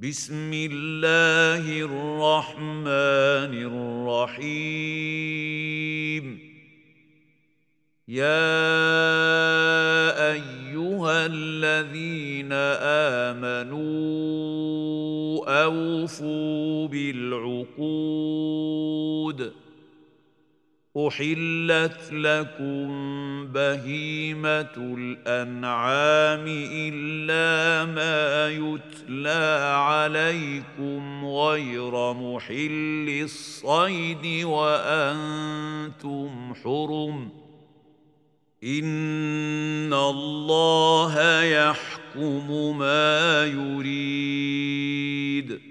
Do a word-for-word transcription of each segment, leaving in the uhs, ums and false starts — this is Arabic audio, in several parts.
بسم الله الرحمن الرحيم. يا أيها الذين آمنوا أوفوا بالعقود، أحلت لكم بهيمة الأنعام إلا ما يتلى عليكم غير محل الصيد وأنتم حرم، إن الله يحكم ما يريد.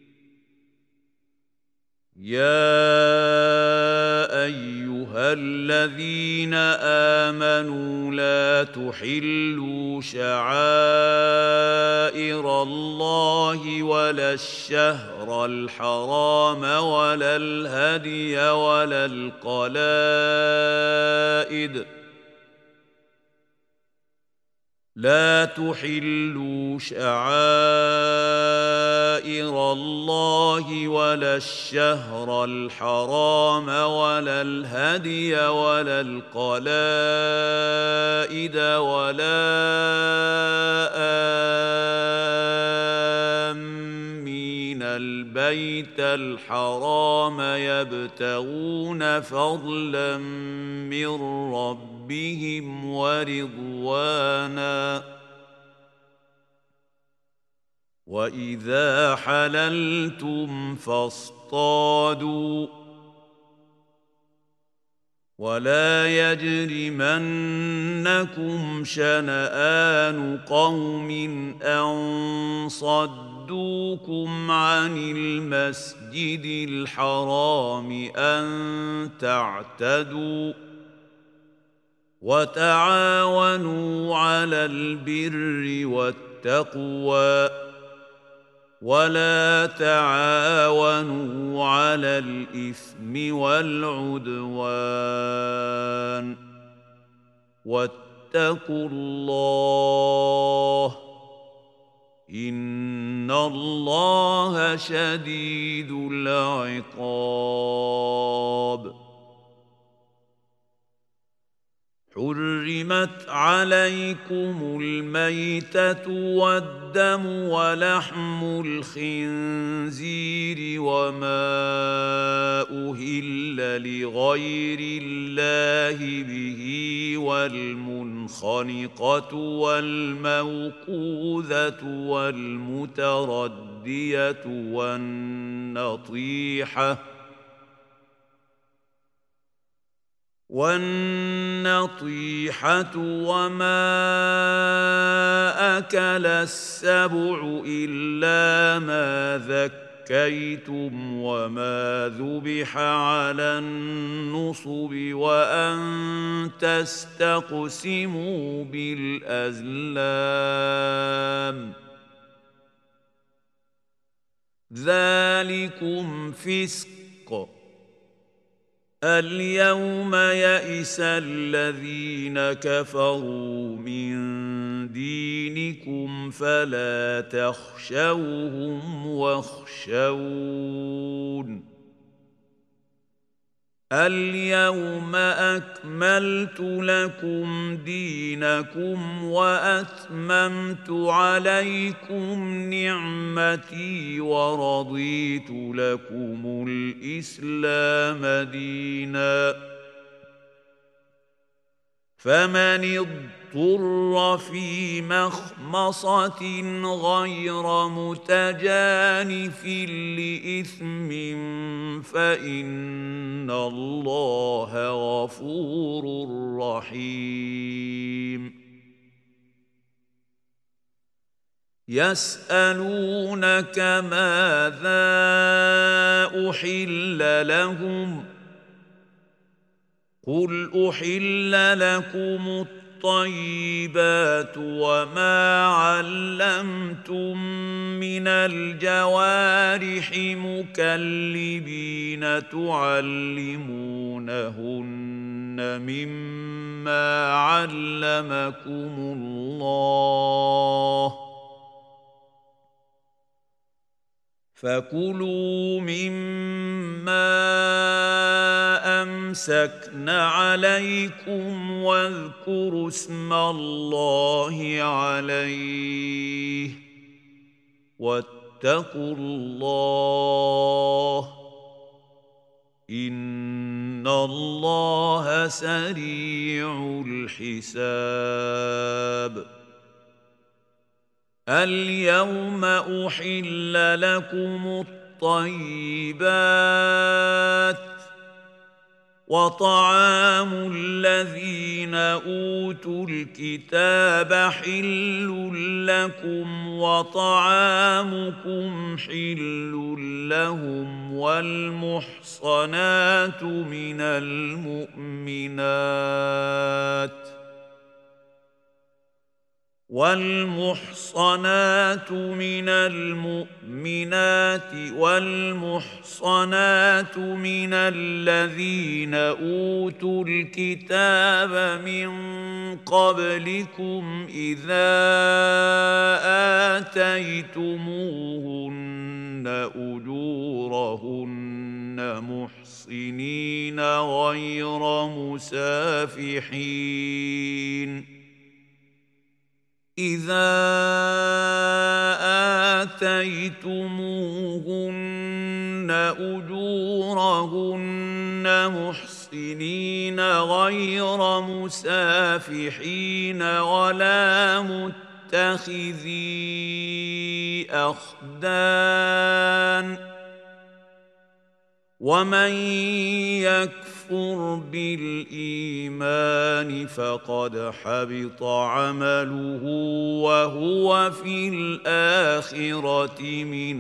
يا أيها الذين آمنوا لا تحلوا شعائر الله ولا الشهر الحرام ولا الهدي ولا القلائد لا تحلوا شعائر الله ولا الشهر الحرام ولا الهدي ولا القلائد ولا آمين البيت الحرام يبتغون فضلا من ربهم بهم ورضوانا، وإذا حللتم فاصطادوا، ولا يجرمنكم شنآن قوم أن صدوكم عن المسجد الحرام أن تعتدوا، وتعاونوا على البر والتقوى ولا تعاونوا على الإثم والعدوان، واتقوا الله إن الله شديد العقاب. حرمت عليكم الميتة والدم ولحم الخنزير وما أهل لغير الله به والمنخنقة والموقوذة والمتردية والنطيحة والنطيحة وما أكل السبع إلا ما ذكيتم وما ذبح على النصب وأن تستقسموا بالأزلام، ذلكم فسق. اليوم يئس الذين كفروا من دينكم فلا تخشوهم واخشون. اليوم أكملت لكم دينكم وأتممت عليكم نعمتي ورضيت لكم الإسلام دينا، فمن اضطر في مخمصة غير متجانف لإثم فإن الله غفور رحيم. يسألونك ماذا أحل لهم، قل أحل لكم الطيبات وما علمتم من الجوارح مكلبين تعلمونهن مما علمكم الله، فكلوا مما أمسكن عليكم واذكروا اسم الله عليه واتقوا الله إن الله سريع الحساب. اليوم أحل لكم الطيبات وطعام الذين أوتوا الكتاب حل لكم وطعامكم حل لهم والمحصنات من المؤمنات والمحصنات من المؤمنات والمحصنات من الذين أوتوا الكتاب من قبلكم إذا آتيتموهن أجورهن محصنين غير مسافحين إذا آتيتموهن أجورهن محسنين غير مسافحين ولا متخذي أخدان ومن يكفر بالإيمان فقد حبط عمله وهو في الآخرة من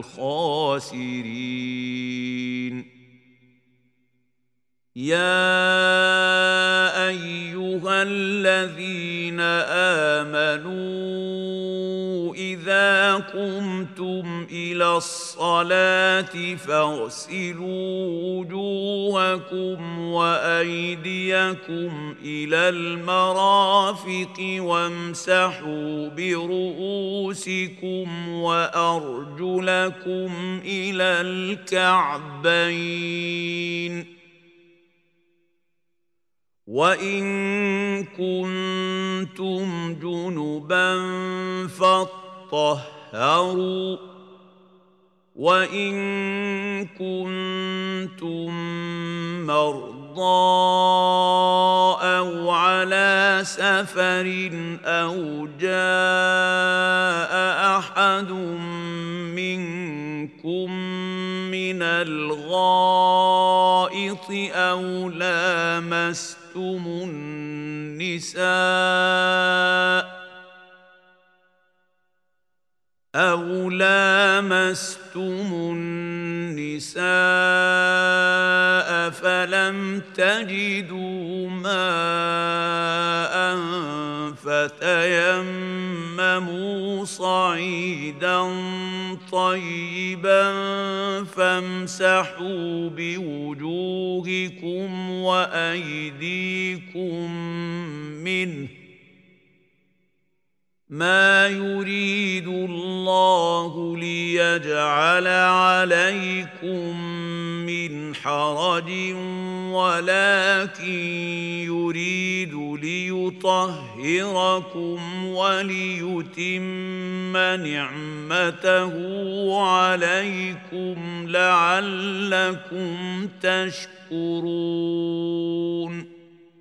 الخاسرين. يا أيها الذين آمنوا إذا قمتم إلى الصلاة فاغسلوا وجوهكم وأيديكم إلى المرافق وامسحوا برؤوسكم وأرجلكم إلى الكعبين وإن كنتم جنبا فاطهروا وإن كنتم مرضى أو على سفر أو جاء أحد منكم من الغائط أو لامستم النساء أو لامستم النساء فلم تجدوا ماء فتيمموا صعيدا طيبا فامسحوا بوجوهكم وأيديكم منه ما يريد الله ليجعل عليكم من حرج ولكن يريد ليطهركم وليتم نعمته عليكم لعلكم تشكرون.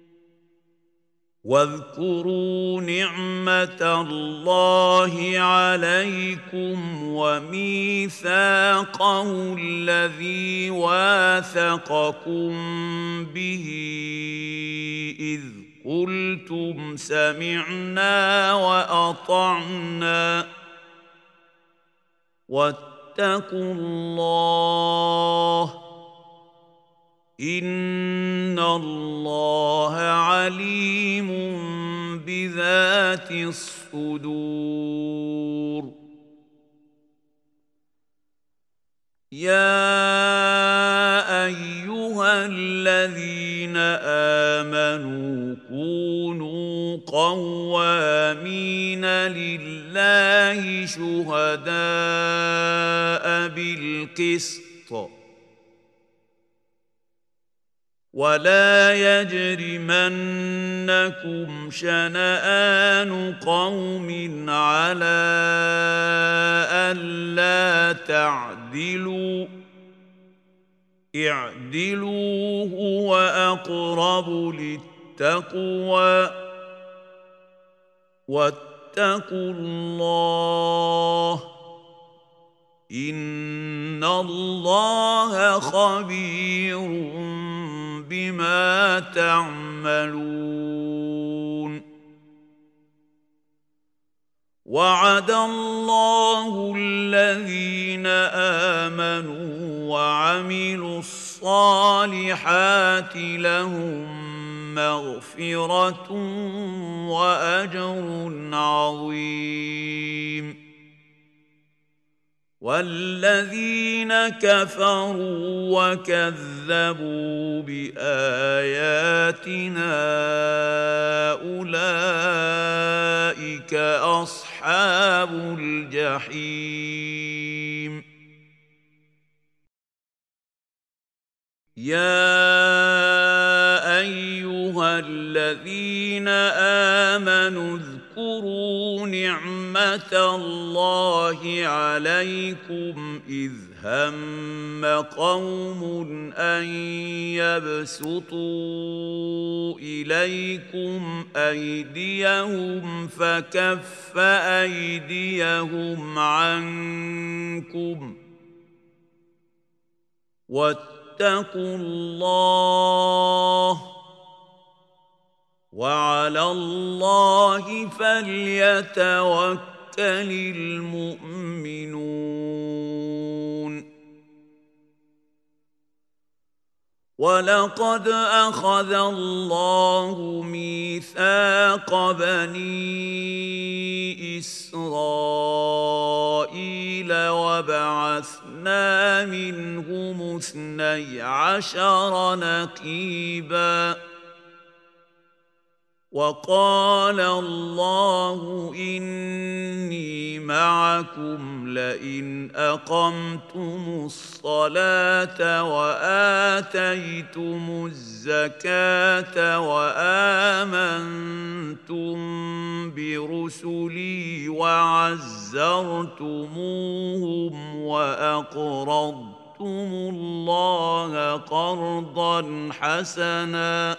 واذكروا نعمة الله عليكم وميثاقه الذي واثقكم به إذ قلتم سمعنا وأطعنا واتقوا الله إن الله عليم بذات الصدور. يا أيها الذين آمنوا كونوا قوامين لله شهداء بالقسط ولا يجرمنكم شنآن قوم على ألا تعدلوا اعدلوا هو أقرب للتقوى واتقوا الله إن الله خبير بما تعملون وعد الله الذين آمنوا وعملوا الصالحات لهم مغفرة وأجر عظيم والذين كفروا وكذبوا بآياتنا أولئك أصحاب الجحيم يا أيها الذين آمنوا اذكروا نعمة الله عليكم إذ هم قوم أن يبسطوا إليكم أيديهم فكف أيديهم عنكم واتقوا الله وعلى الله فليتوكل المؤمنون ولقد أخذ الله ميثاق بني إسرائيل وبعثنا منهم اثني عشر نقيباً وقال الله إني معكم لئن أقمتم الصلاة وآتيتم الزكاة وآمنتم برسلي وعزرتموهم وأقرضتم الله قرضا حسناً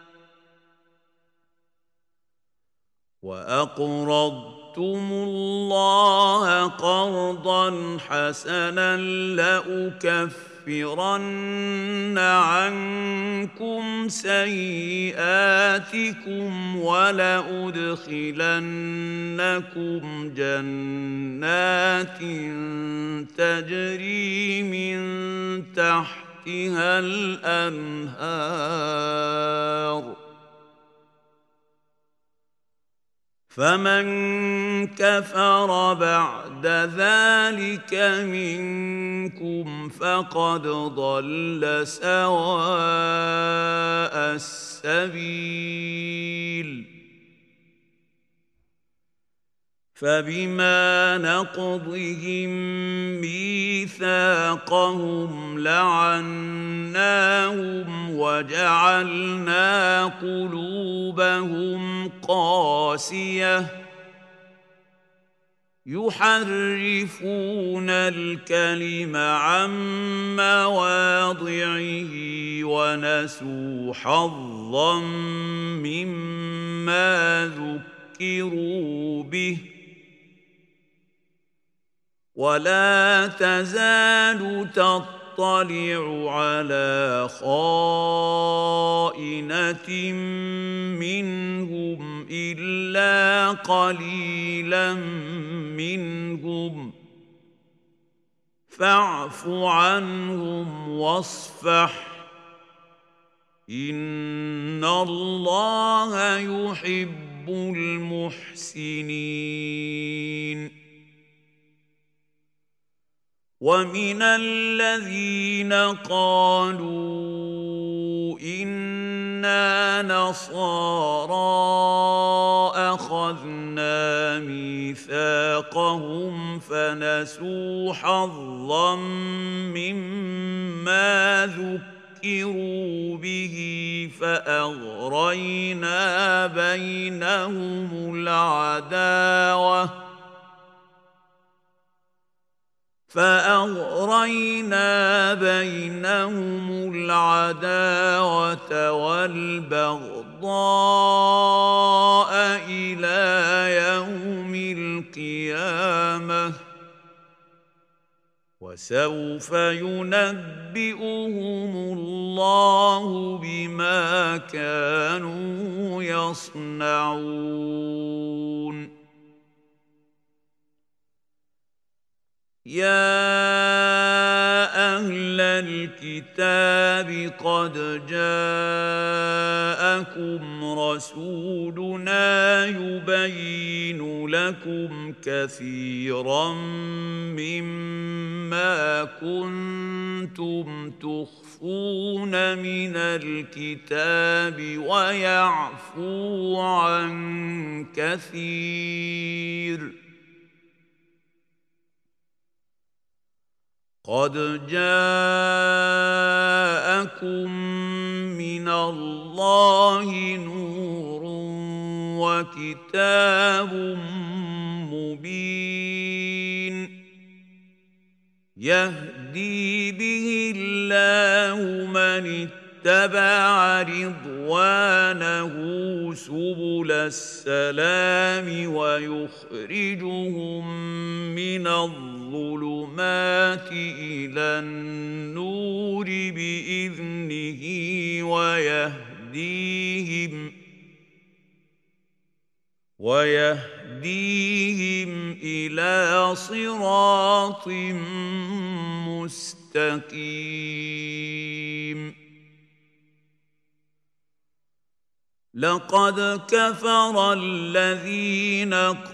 وأقرضتم الله قرضا حسنا لأكفرن عنكم سيئاتكم ولأدخلنكم جنات تجري من تحتها الأنهار فمن كفر بعد ذلك منكم فقد ضل سواء السبيل فبما نقضهم ميثاقهم لعناهم وجعلنا قلوبهم قاسية يحرفون الكلم عن مواضعه ونسوا حظا مما ذكروا به ولا تزال تطلع على خائنة منهم إلا قليلا منهم فاعف عنهم واصفح إن الله يحب المحسنين ومن الذين قالوا إنا نصارى أخذنا ميثاقهم فنسوا حظا مما ذكروا به فأغرينا بينهم العداوة فأغرينا بينهم العداوة والبغضاء إلى يوم القيامة وسوف ينبئهم الله بما كانوا يصنعون يا أهل الكتاب قد جاءكم رسولنا يبين لكم كثيرا مما كنتم تخفون من الكتاب ويعفو عن كثير قد جاءكم من الله نور وكتاب مبين يهدي به الله من اتبع رضوانه سبل السلام ويخرجهم من الظلمات إلى النور بإذنه ويهديهم ويهديهم إلى صراط مستقيم لقد كفر الذين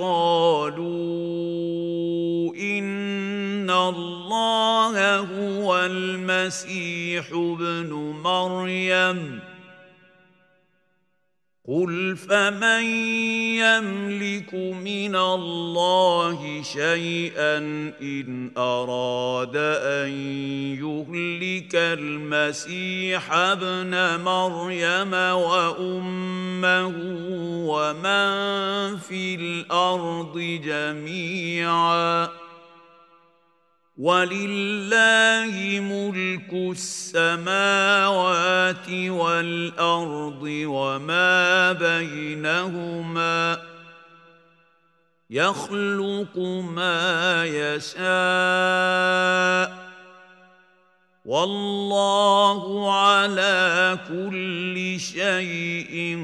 قالوا إن الله هو المسيح ابن مريم قل فمن يملك من الله شيئا إن أراد أن يهلك المسيح ابن مريم وأمه ومن في الأرض جميعا ولله ملك السماوات والأرض وما بينهما يخلق ما يشاء والله على كل شيء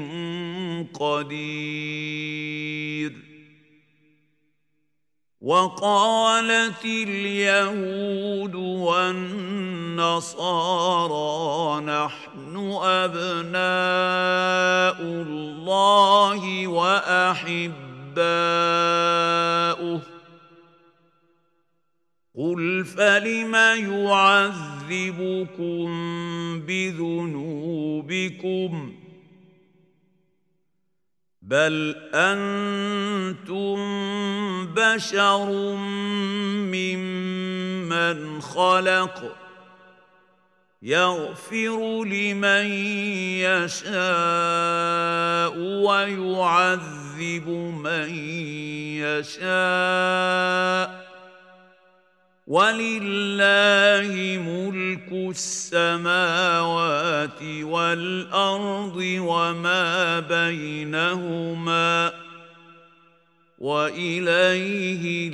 قدير وقالت اليهود والنصارى نحن أبناء الله وأحباؤه قل فلم يعذبكم بذنوبكم بل أنتم بشر ممن خلق يغفر لمن يشاء ويعذب من يشاء ولله ملك السماوات والأرض وما بينهما وإليه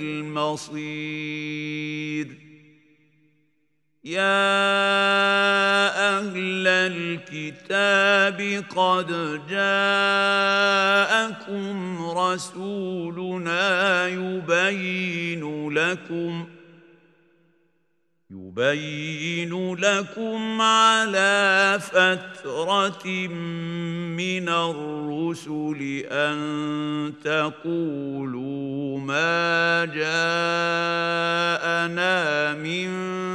المصير يا أهل الكتاب قد جاءكم رسولنا يبين لكم يبين لكم على فترة من الرسل أن تقولوا ما جاءنا من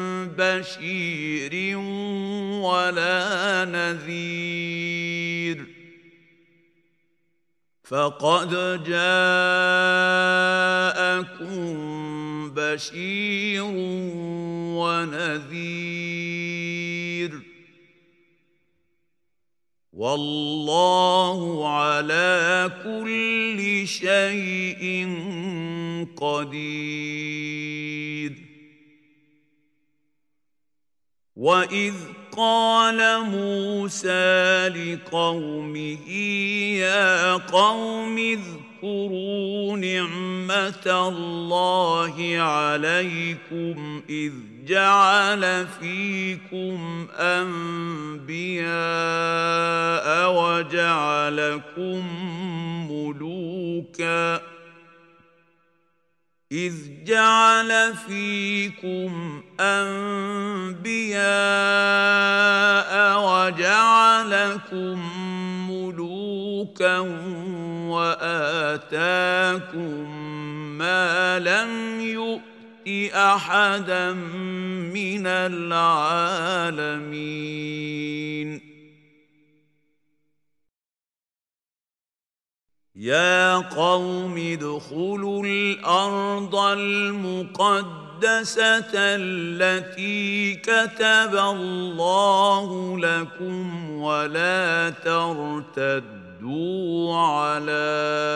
بشير ولا نذير فقد جاءكم بشير ونذير والله على كل شيء قدير. وإذ قال موسى لقومه يا قوم اذكروا نعمة الله عليكم إذ جعل فيكم أنبياء وجعلكم ملوكا إذ جعل فيكم أنبياء وجعلكم ملوكا وآتاكم ما لم يؤت أحدا من العالمين. يا قوم ادخلوا الأرض المقدسة التي كتب الله لكم ولا ترتدوا على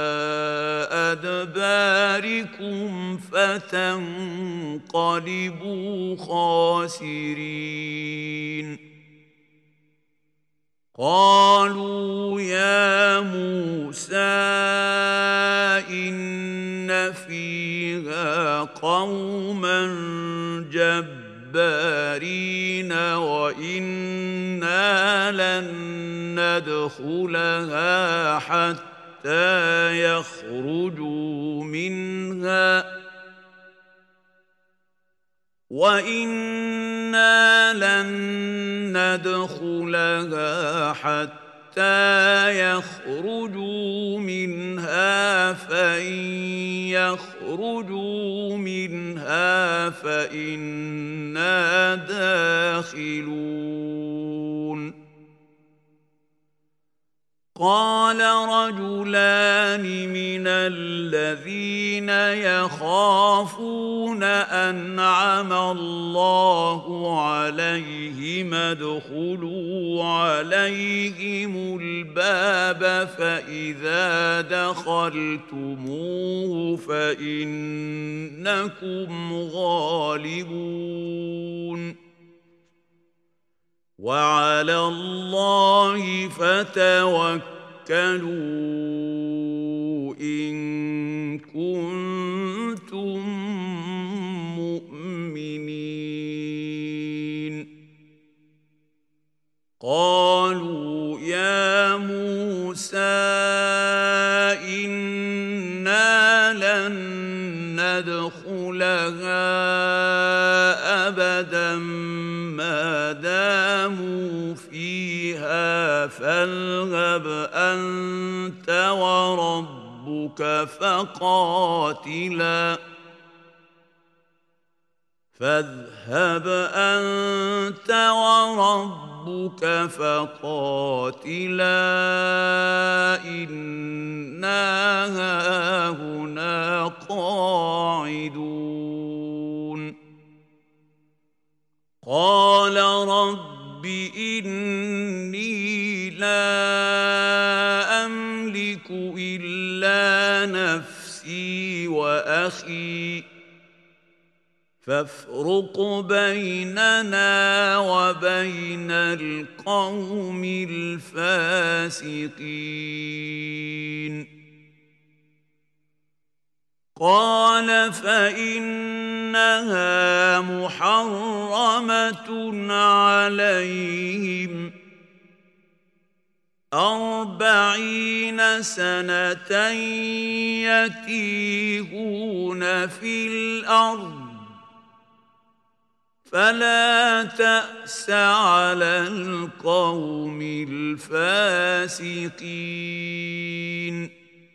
أدباركم فتنقلبوا خاسرين. قالوا يا موسى إن فيها قوما جبارين وإنا لن ندخلها حتى يخرجوا منها وإنا لن ندخلها حتى يخرجوا منها فإن يخرجوا منها فإنا داخلون. قال رجلان من الذين يخافون أنعم الله عليهم ادخلوا عليهم الباب فإذا دخلتموه فإنكم غالبون وعلى الله فتوكلوا إن كنتم مؤمنين. قالوا يا موسى إنا لن ندخلها أبدا ما داموا فيها فاذهب أنت وربك فقاتلا فاذهب أنت وربك فقاتلا إنا هاهنا قاعدون. قال رب إني لا أملك إلا نفسي وأخي فافرق بيننا وبين القوم الفاسقين. قال فإنها محرمة عليهم أربعين سنة يتيهون في الأرض فلا تأس على القوم الفاسقين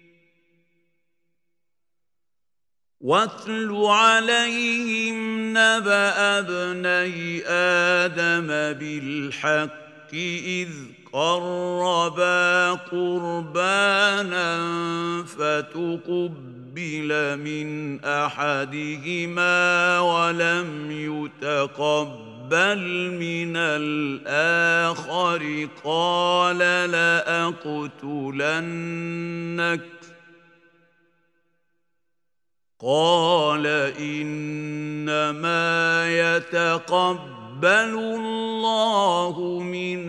واتل عليهم نبأ ابني آدم بالحق إذ قربا قربانا فتقبل من أحدهما ولم يتقبل من الآخر قال لأقتلنك قال إنما يتقبل الله من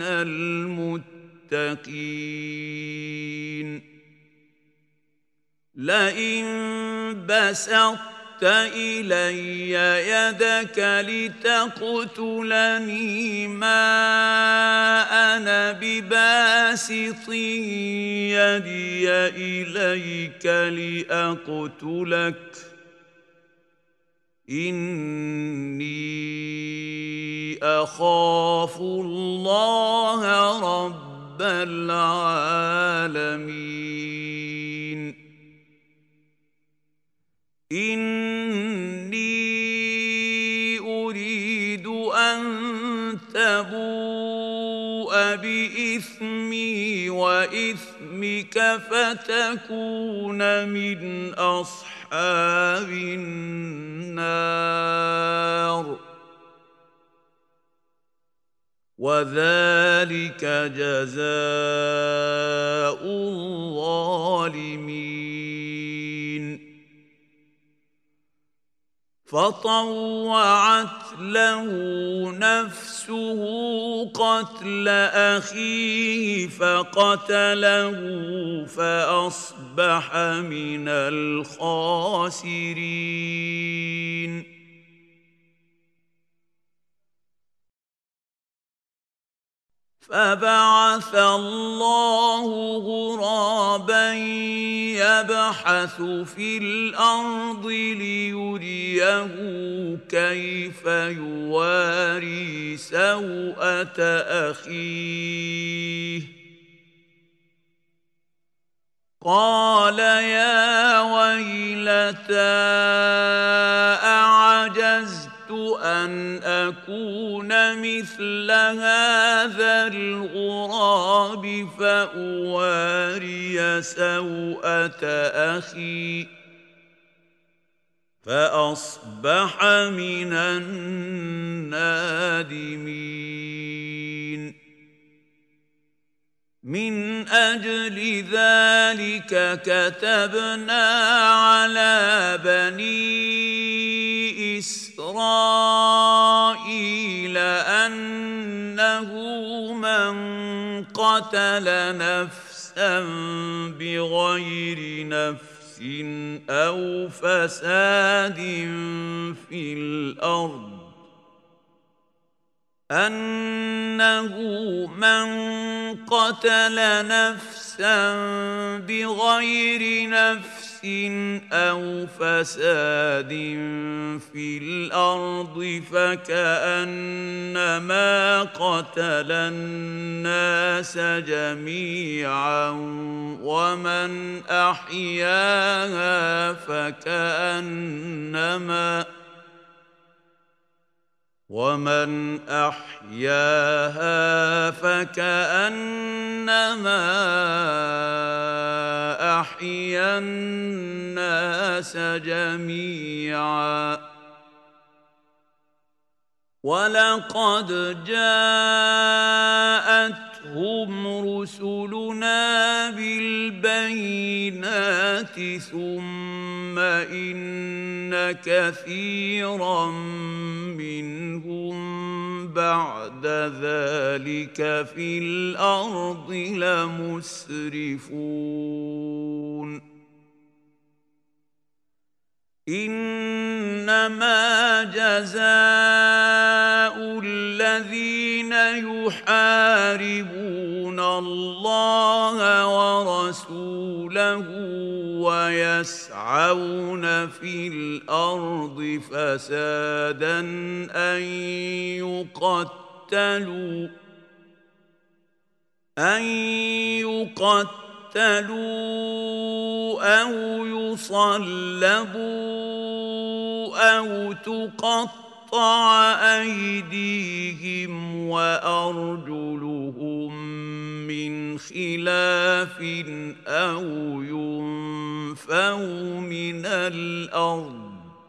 المتقين لئن بسطت إلي يدك لتقتلني ما أنا بباسط يدي إليك لأقتلك إني أخاف الله رب العالمين إني أريد أن تبوء بإثمي وإثمك فتكون من أصحاب النار وذلك جزاء الظالمين فطوعت له نفسه قتل أخيه فقتله فأصبح من الخاسرين فبعث الله غرابا يبحث في الأرض ليريه كيف يواري سوءة أخيه قال يا ويلتى أعجزت أن أكون مثل هذا الغراب فأواري سوءة أخي فأصبح من النادمين من أجل ذلك كتبنا على بني إسرائيل أنه من قتل نفسا بغير نفس أو فساد في الأرض أنه من قتل نفسا بغير نفس أو فساد في الأرض فكأنما قتل الناس جميعا ومن أحياها فكأنما ومن أحياها فكأنما أحيا الناس جميعا ولقد جاءتهم رسلنا بالبينات ثم إن كثيرا منهم بعد ذلك في الأرض لمسرفون إنما جزاء الذين يحاربون الله ورسوله ويسعون في الأرض فسادا أن يقتلوا أن يقتلوا أو يصلبوا أو تقطع أيديهم وأرجلهم من خلاف أو ينفوا من الأرض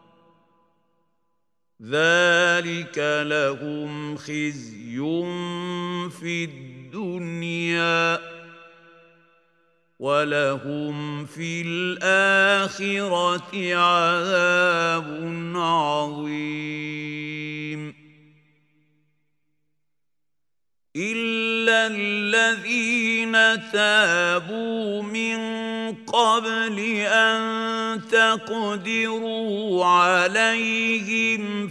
ذلك لهم خزي في الدنيا ولهم في الآخرة عذاب عظيم إلا الذين تابوا من قبل أن تقدروا عليهم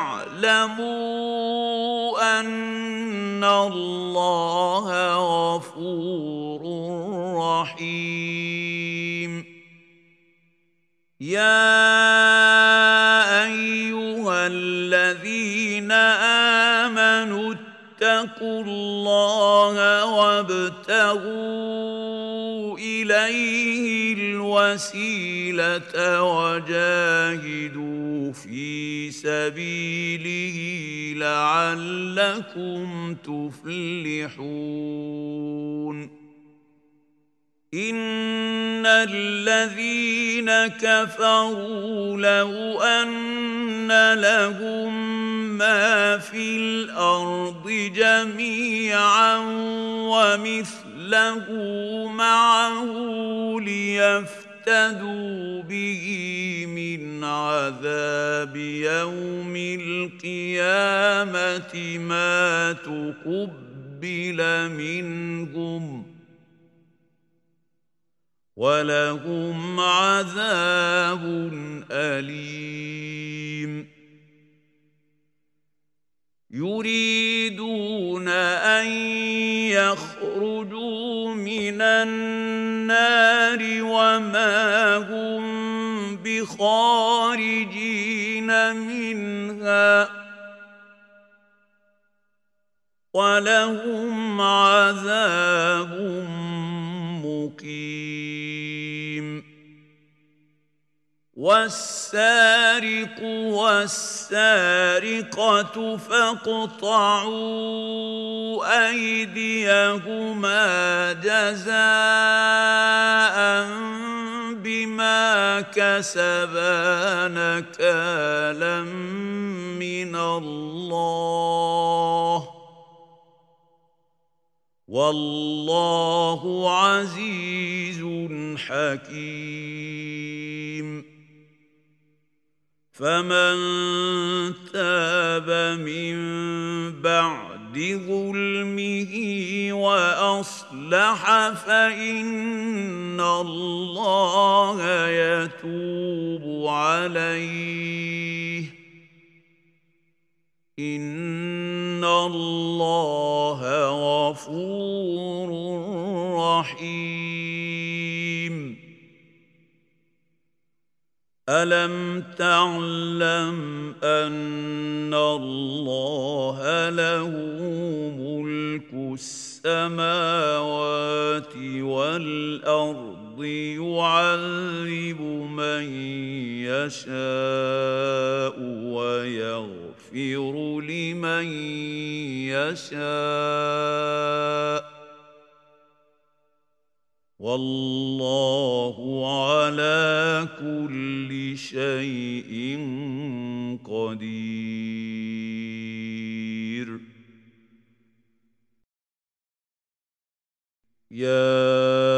فاعلموا أن الله غفور رحيم يا أيها الذين آمنوا اتقوا الله وابتغوا إليه الوسيلة وجاهدوا في سبيله لعلكم تفلحون إن الذين كفروا لو أن لهم ما في الأرض جميعا ومثله معه ليفتدوا به من عذاب يوم القيامة ما تقبل منهم ولهم عذاب أليم يريدون أن يخرجوا من النار وما هم بخارجين منها ولهم عذاب مقيم والسارق والسارقة فاقطعوا أيديهما جزاء بما كسبا نكالا من الله والله عزيز حكيم فمن تاب من بعد ظلمه وأصلح فإن الله يتوب عليه إن الله غفور رحيم ألم تعلم أن الله له ملك السماوات والأرض يعذب من يشاء ويغفر لمن يشاء والله على كل شيء قدير يا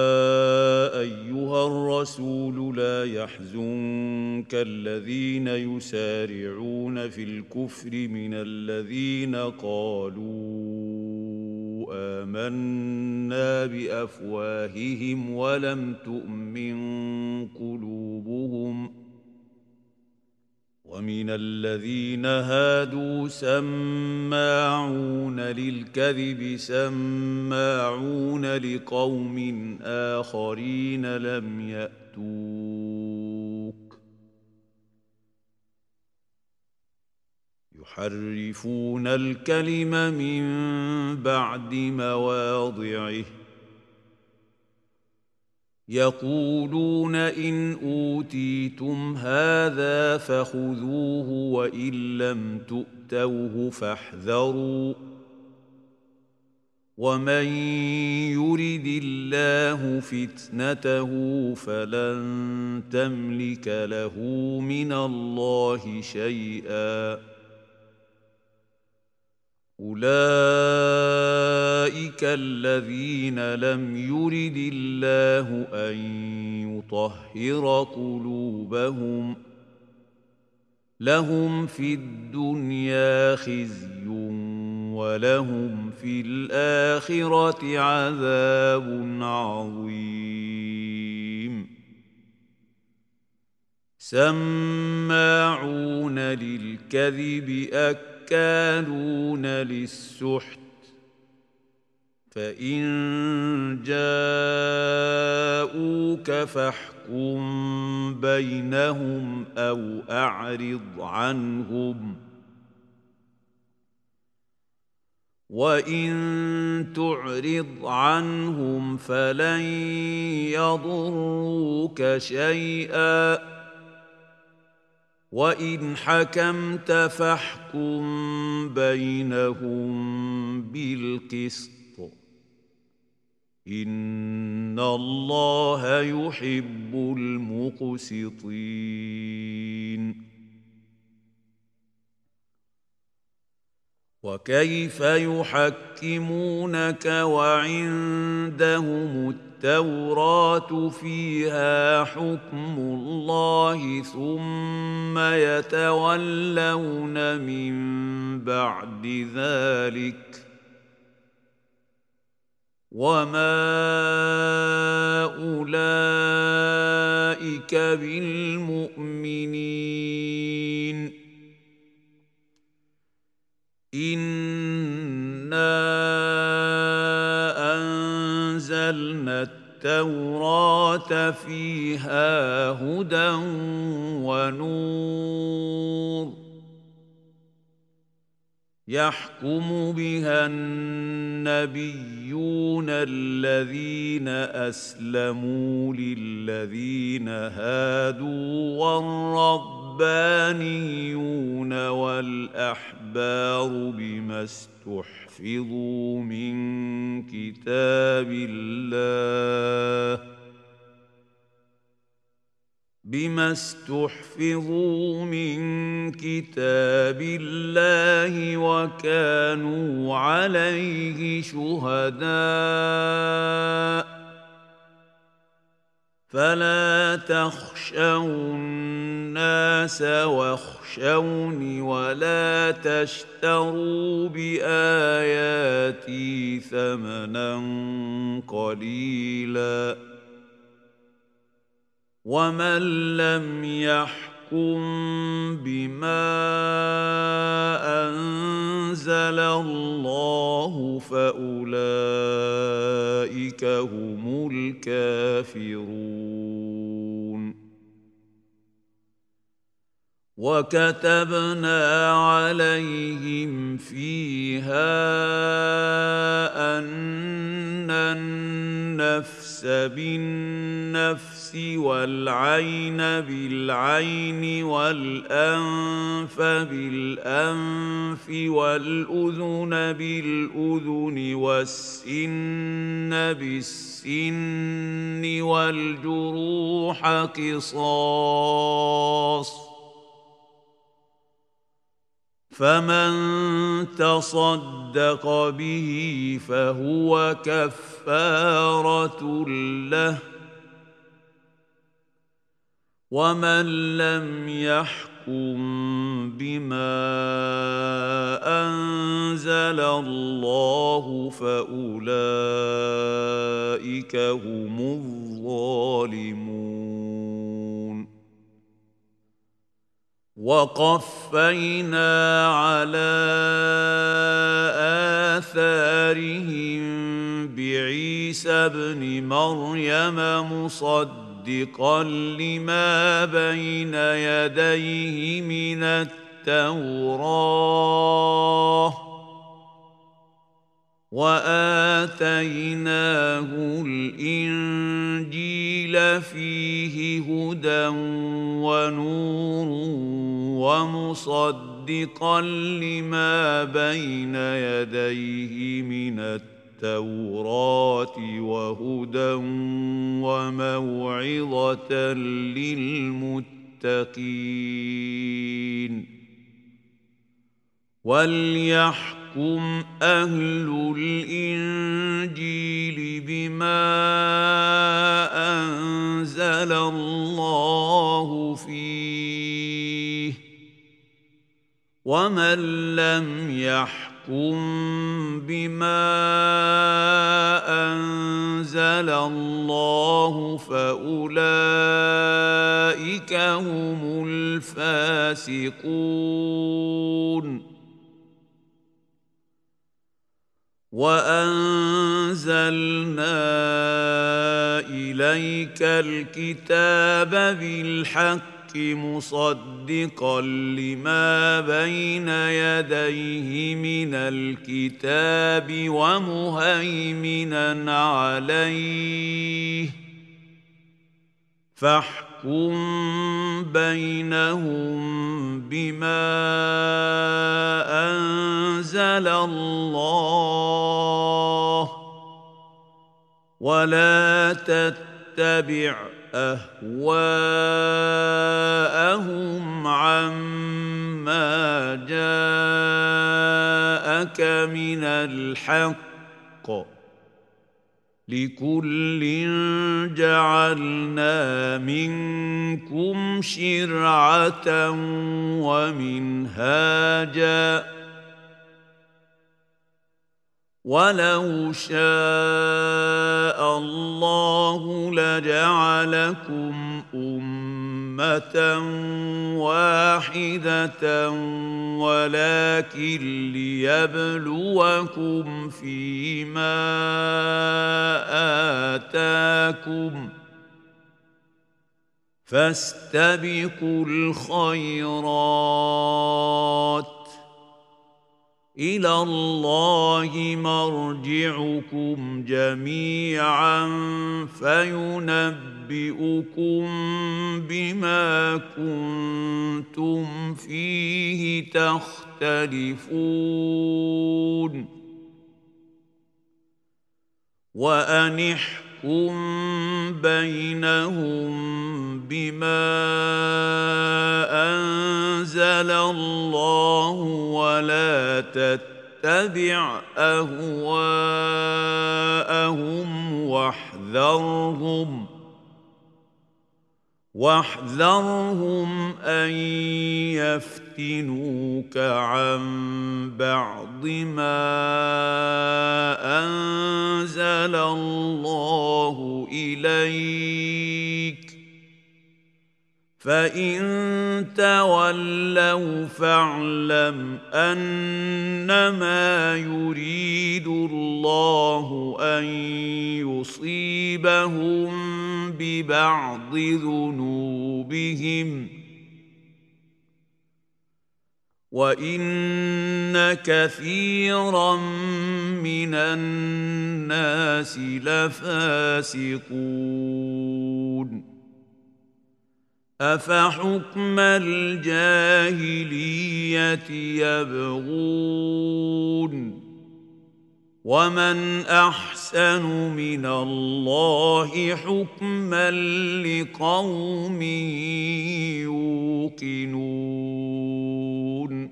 أيها الرسول لا يحزنك الذين يسارعون في الكفر من الذين قالوا آمنا بأفواههم ولم تؤمن قلوبهم ومن الذين هادوا سماعون للكذب سماعون لقوم آخرين لم يأتوك يحرفون الكلم من بعد مواضعه يقولون إن أوتيتم هذا فخذوه وإن لم تؤتوه فاحذروا ومن يرد الله فتنته فلن تملك له من الله شيئا أولئك الذين لم يرد الله أن يطهر قلوبهم لهم في الدنيا خزي ولهم في الآخرة عذاب عظيم سماعون للكذب أكثر أكالون للسحت فإن جاءوك فاحكم بينهم أو أعرض عنهم وإن تعرض عنهم فلن يضروك شيئا وإن حكمت فاحكم بينهم بالقسط إن الله يحب المقسطين وكيف يحكمونك وعندهم التوراة فيها حكم الله ثم يتولون من بعد ذلك وما أولئك بالمؤمنين إنا أنزلنا التوراة فيها هدى ونور يحكم بها النبيون الذين أسلموا للذين هادوا والربانيون والأحبار بما استحفظوا من كتاب الله بما استحفظوا من كتاب الله وكانوا عليه شهداء فلا تخشوا الناس واخشوني ولا تشتروا بآياتي ثمنا قليلا ومن لم يحكم بما أنزل الله فأولئك هم الكافرون وكتبنا عليهم فيها أن النفس بالنفس والعين بالعين والأنف بالأنف والأذن بالأذن والسن بالسن والجروح قصاص فمن تصدق به فهو كفارة له ومن لم يحكم بما أنزل الله فأولئك هم الظالمون وقفينا على آثارهم بعيسى ابن مريم مصدقا لما بين يديه من التوراة وآتيناه الإنجيل فيه هدى ونور ومصدقا لما بين يديه من التوراة وهدى وموعظة للمتقين وليحكم أهل الإنجيل بما أنزل الله فيه ومن لم يحكم بما أنزل الله فأولئك هم الفاسقون وأنزلنا إليك الكتاب بالحق مصدقا لما بين يديه من الكتاب ومهيمنا عليه فاحكم بينهم بما أنزل الله ولا تتبع أهواءهم عما جاءك من الحق لكل جعلنا منكم شرعة ومنهاجا ولو شاء الله لجعلكم أمة واحدة ولكن ليبلوكم فيما آتاكم فاستبقوا الخيرات إلى الله مرجعكم جميعا فينبئكم بما كنتم فيه تختلفون وأن احكم بينهم بما أنزل الله ولا تتبع أهواءهم واحذرهم واحذرهم أن يفتنوك عن بعض ما أنزل الله إليك فإن تولوا فاعلم أنما يريد الله أن يصيبهم ببعض ذنوبهم وإن كثيرا من الناس لفاسقون أفحكم الجاهلية يبغون ومن أحسن من الله حكما لقوم يوقنون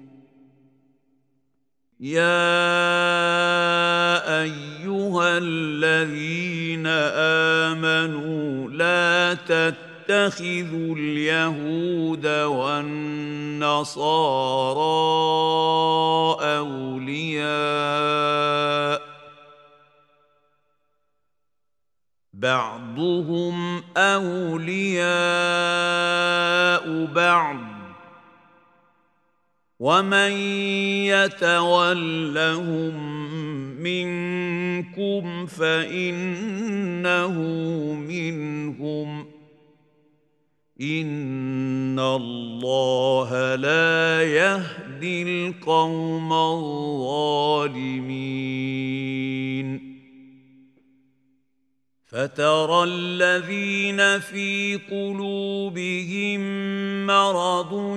يا أيها الذين آمنوا لا تتبعوا اتخذوا اليهود والنصارى أولياء بعضهم أولياء بعض ومن يتولهم منكم فإنه منهم إن الله لا يهدي القوم الظالمين فترى الذين في قلوبهم مرض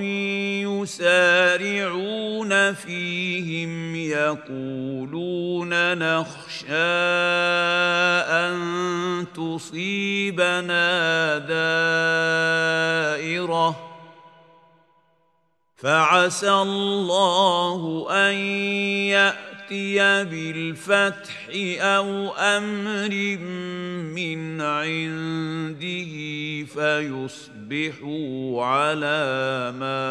يسارعون فيهم يقولون نخشى أن تصيبنا دائرة فعسى الله أن يأتي بالفتح أو أمر من عنده فيصبحوا على ما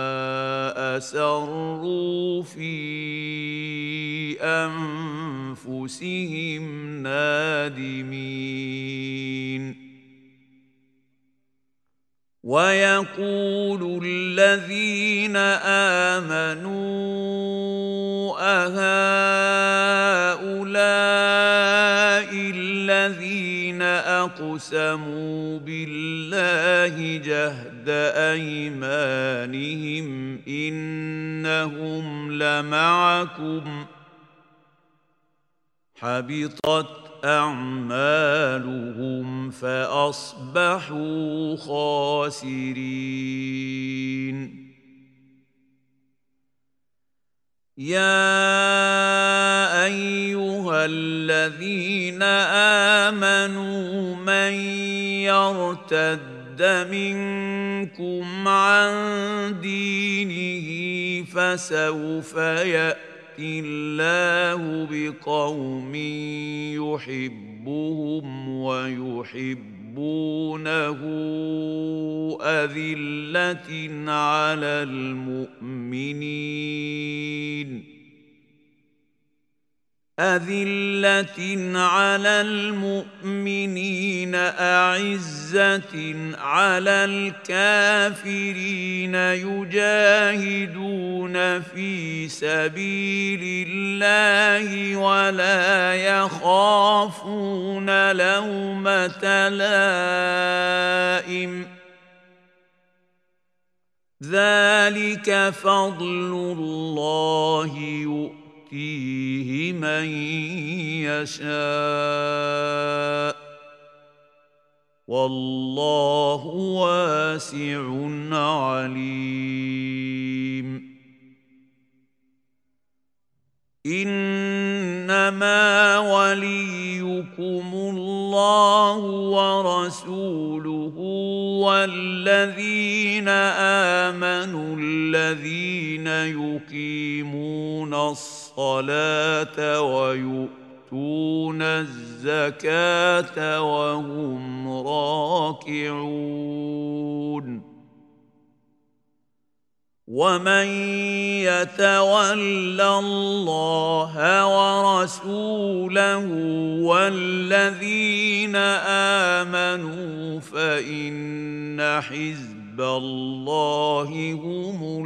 أسروا في أنفسهم نادمين ويقول الذين آمنوا أهؤلاء الذين أقسموا بالله جهد أيمانهم إنهم لمعكم حبطت أعمالهم فأصبحوا خاسرين يا أيها الذين آمنوا من يرتد منكم عن دينه فسوف يأتي الله بقوم يحبهم ويحبونه أذلة على المؤمنين أذلة على المؤمنين أعزة على الكافرين يجاهدون في سبيل الله ولا يخافون لومة لائم ذلك فضل الله يؤتيه يؤتيه من يشاء والله واسع عليم إنما وليكم الله ورسوله والذين آمنوا الذين يقيمون الصلاة ويؤتون الزكاة وهم راكعون ومن يتول الله ورسوله والذين آمنوا فإن حزب الله هم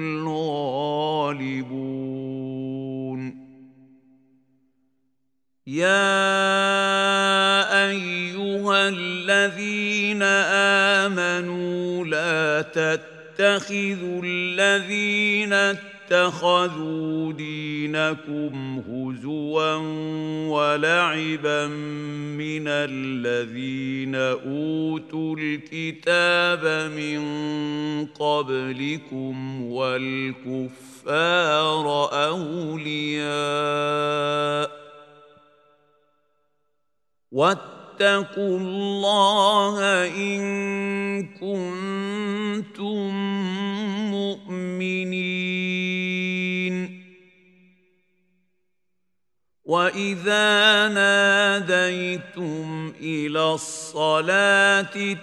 الغالبون يا أيها الذين آمنوا لا تتبعوا اتخذوا الذين اتخذوا دينكم هزوا ولعبا من الذين أوتوا الكتاب من قبلكم والكفار أولياء واتقوا الله إن كنتم مؤمنين وإذا ناديتم إلى الصلاة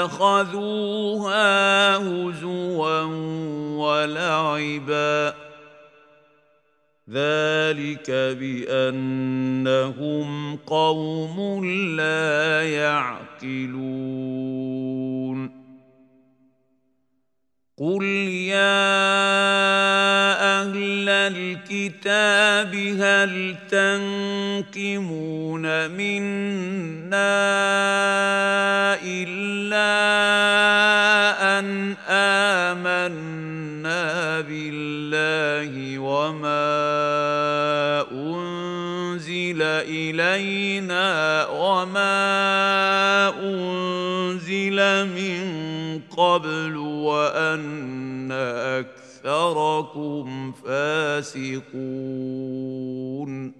اتخذوها هزوا ولعبا ذلك بأنهم قوم لا يعقلون قل يا الكتاب هل تنقمون منا إلا أن آمنا بالله وما أنزل إلينا وما أنزل من قبل وأن أكثركم فاسقون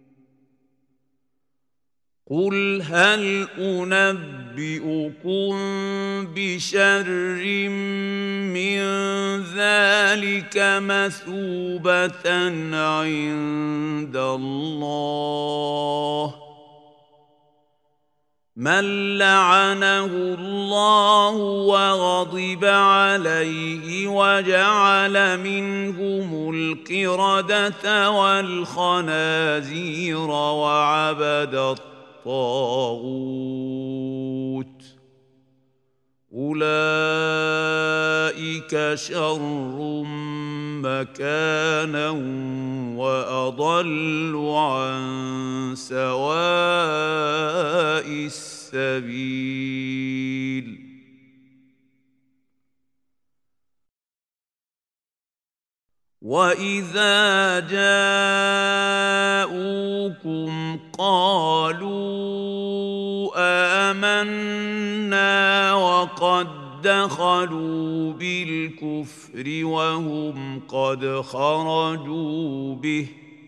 قل هل أنبئكم بشر من ذلك مثوبة عند الله من لعنه الله وغضب عليه وجعل منهم القردة والخنازير وعبد الطاغوت أولئك شر مكانا وأضل عن سواء السبيل وإذا جاءوكم قالوا آمنا وقد دخلوا بالكفر وهم قد خرجوا به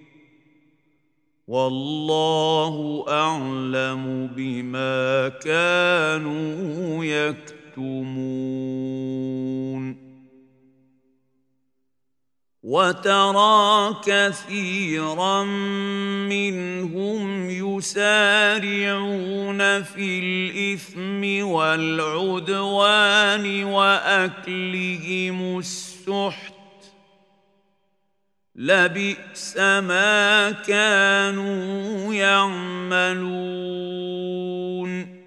والله أعلم بما كانوا يكتمون وترى كثيرا منهم يسارعون في الإثم والعدوان وأكلهم السحت لبئس ما كانوا يعملون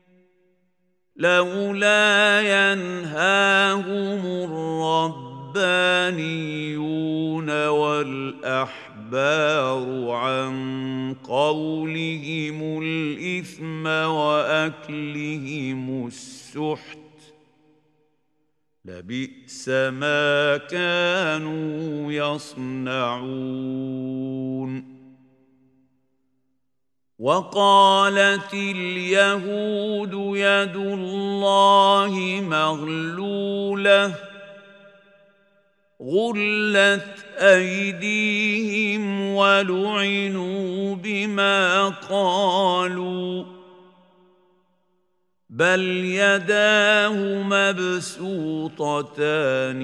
لولا ينهاهم الرب الربانيون والأحبار عن قولهم الإثم وأكلهم السحت لبئس ما كانوا يصنعون وقالت اليهود يد الله مغلولة غلت أيديهم ولعنوا بما قالوا بل يداه مبسوطتان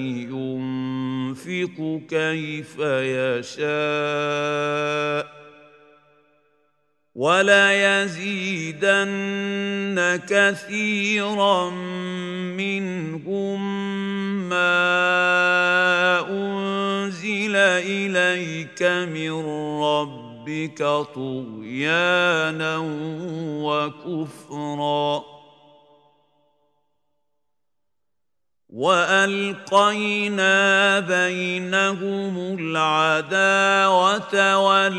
ينفق كيف يشاء وليزيدن كثيرا منهم ما أنزل إليك من ربك طغيانا وكفرا وألقينا بينهم العداوة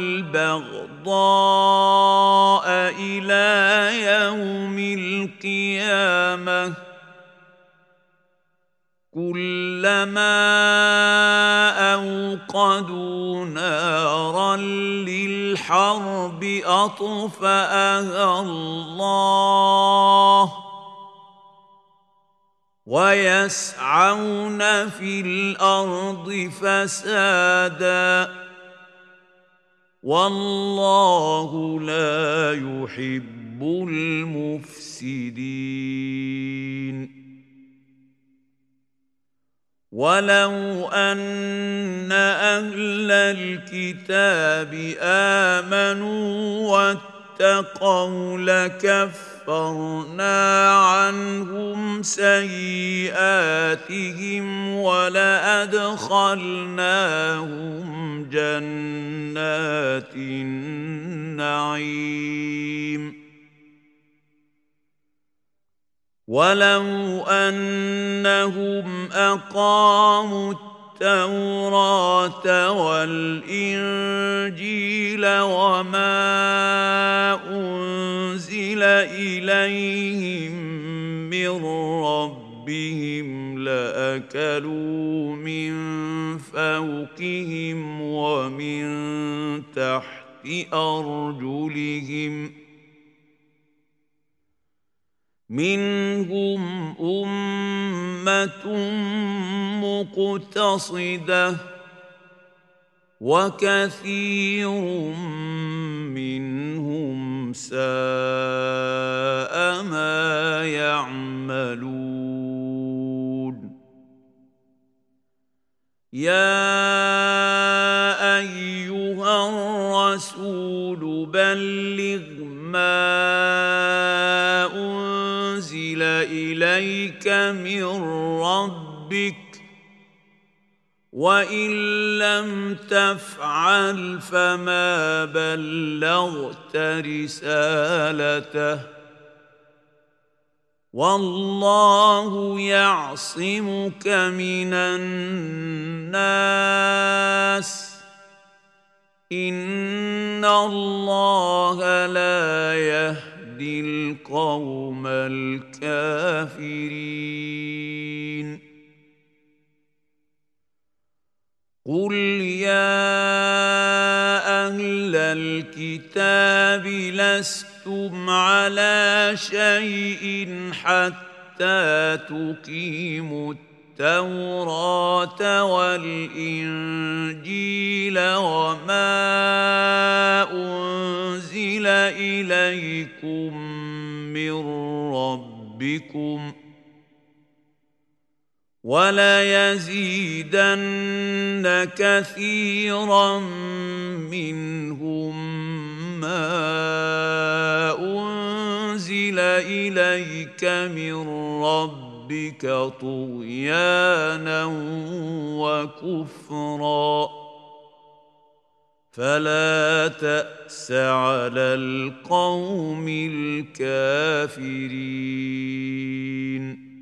والبغضاء إلى يوم القيامة كلما أوقدوا نارا للحرب أطفأها الله ويسعون في الأرض فسادا والله لا يحب المفسدين ولو أن أهل الكتاب آمنوا واتقوا لكفرنا عنهم سيئاتهم ولأدخلناهم جنات النعيم ولو أنهم أقاموا التوراة والإنجيل وما أنزل إليهم من ربهم لأكلوا من فوقهم ومن تحت أرجلهم منهم أمة مقتصدة وكثير منهم ساء ما يعملون يا أيها الرسول بلغ ما أنزل إليك من ربك وإن لم تفعل فما بلغت رسالته والله يعصمك من الناس إن الله لا يهدي القوم الكافرين قل يا أهل الكتاب لستم على شيء حتى تقيموا التوراة والإنجيل وما أنزل إليكم من ربكم وليزيدن كثيرا منهم ما أنزل إليك من ربك طغيانا وكفرا فلا تأس على القوم الكافرين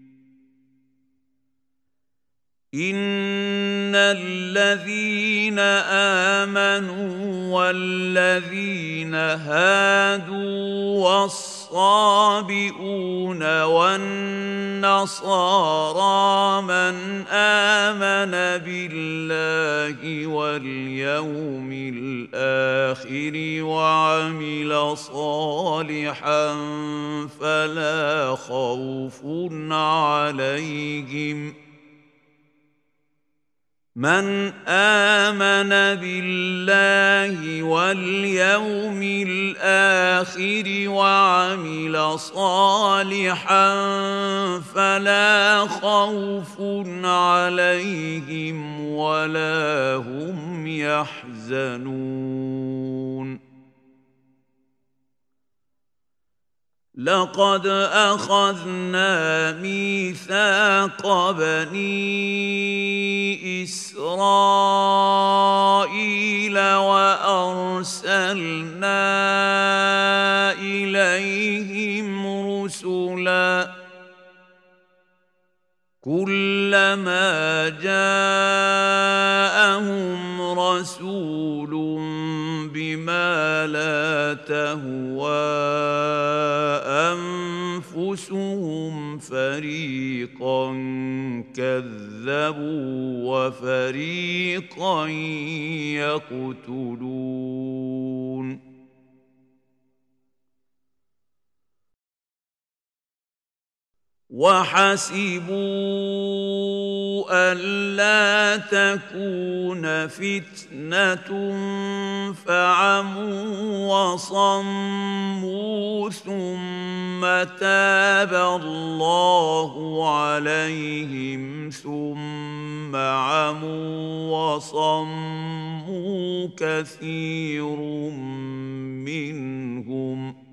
إن الذين آمنوا والذين هادوا والصابئون والنصارى من آمن بالله واليوم الآخر وعمل صالحا فلا خوف عليهم من آمن بالله واليوم الآخر وعمل صالحا فلا خوف عليهم ولا هم يحزنون لقد أخذنا ميثاق بني إسرائيل وأرسلنا إليهم رسلا كلما جاءهم رسول بما لا تهوى أنفسهم فريقا كذبوا وفريقا يقتلون وحسبوا ألا تكون فتنة فعموا وصموا ثم تاب الله عليهم ثم عموا وصموا كثير منهم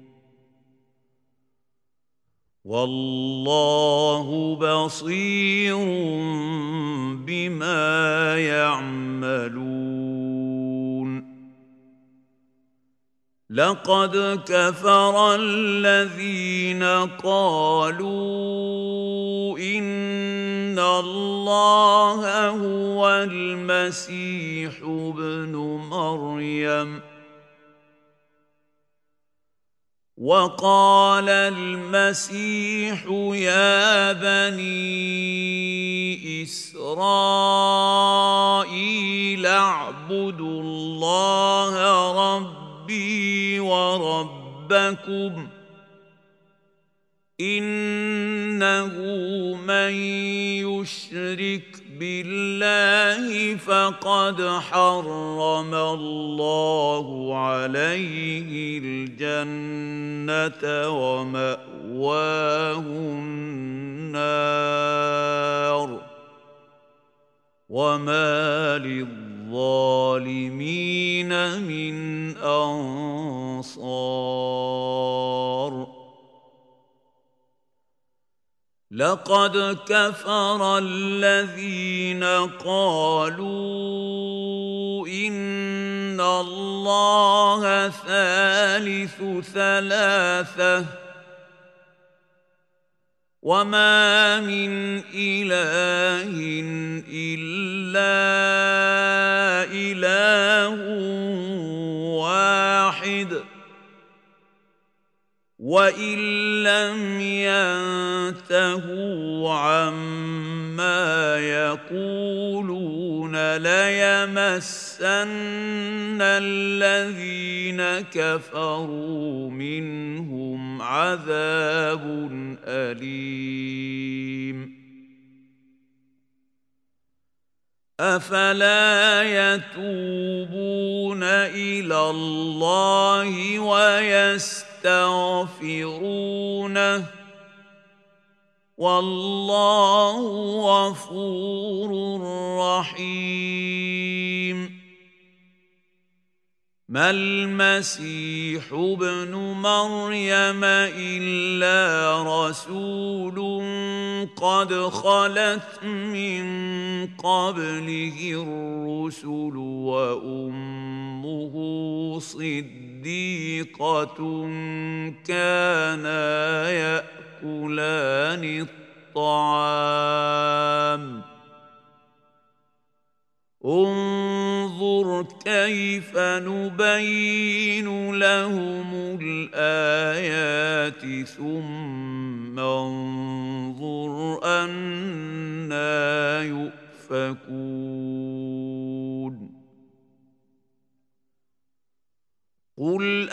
والله بصير بما يعملون لقد كفر الذين قالوا إن الله هو المسيح ابن مريم. وقال المسيح يا بني إسرائيل اعبدوا الله ربي وربكم إنه من يشرك بالله فقد حرم الله عليه الجنة ومأواه النار وما للظالمين من أنصار. لقد كفر الذين قالوا إن الله ثالث ثلاثة وما من إله إلا إله واحد وإن لم ينتهوا عما يقولون ليمسن الذين كفروا منهم عذاب أليم. أفلا يتوبون إلى الله ويستغفرونه والله غفور رحيم. ما المسيح ابن مريم إلا رسول قد خلت من قبله الرسل وأمه صديقة كانا يأكلان الطعام انظر كيف نبين لهم الآيات ثم انظر أنى يؤفكون. قل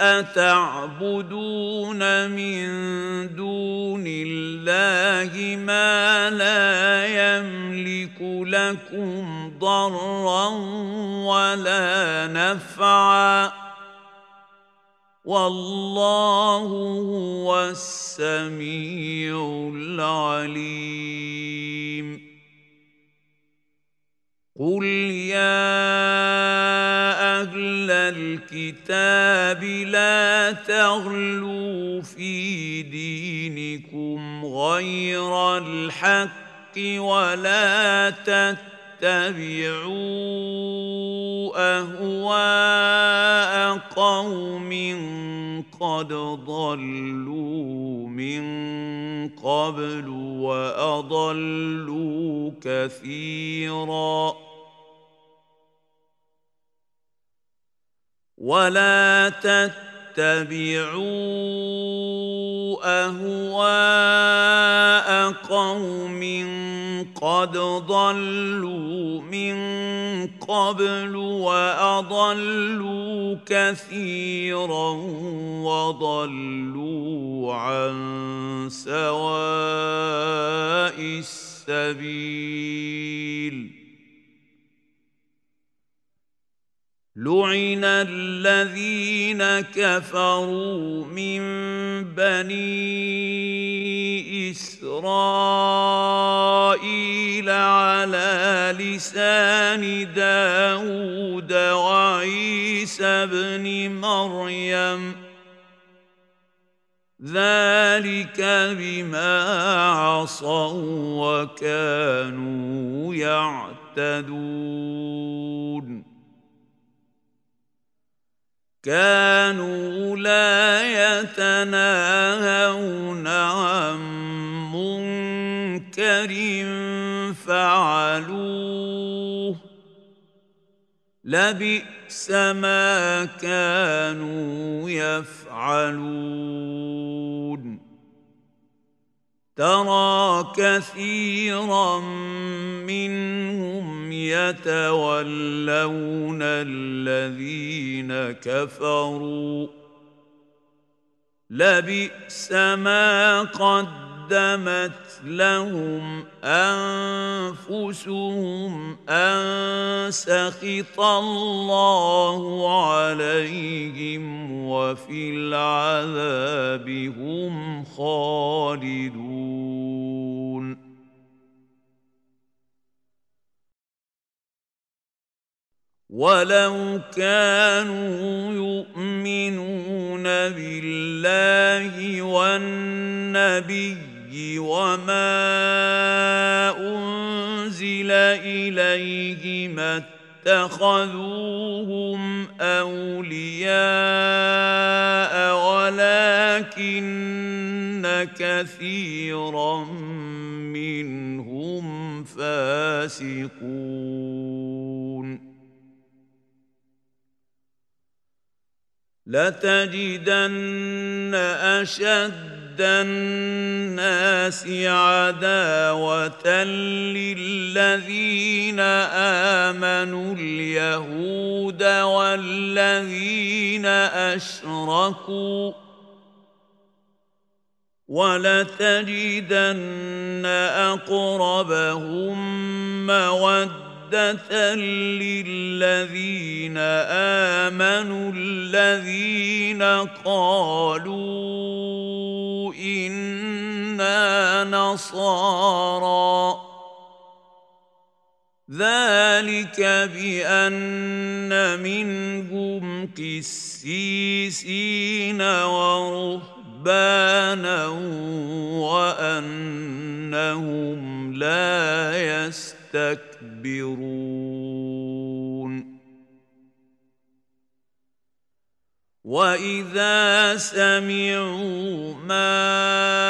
أتعبدون من دون الله ما لا يملك لكم ضرا ولا نفعا والله هو السميع العليم. قل يا أهل الكتاب لا تغلوا في دينكم غير الحق ولا تتبعوا أهواء قوم قد ضلوا من قبل وأضلوا كثيرا ولا تتبعوا أهواء قوم قد ضلوا من قبل وأضلوا كثيرا وضلوا عن سواء السبيل. لعن الذين كفروا من بني إسرائيل على لسان داود وعيسى بن مريم ذلك بما عصوا وكانوا يعتدون. كانوا لا يتناهون عن منكر فعلوه لبئس ما كانوا يفعلون ترى كثيرا منهم يتولون الذين كفروا لبئس ما قدمت لهم أنفسهم أن سخط الله عليهم وفي العذاب هم خالدون ولو كانوا يؤمنون بالله والنبي وما أنزل إليه ما اتخذوهم أولياء ولكن كثيرا منهم فاسقون لتجدن أشد الناس عداوة للذين آمنوا اليهود والذين أشركوا ولتجدن أقربهم مودة للذين آمنوا الذين قالوا إنا نصارى ذلك بأن منهم قسيسين ورهبانا وأنهم لا يستكبرون وإذا سمعوا ما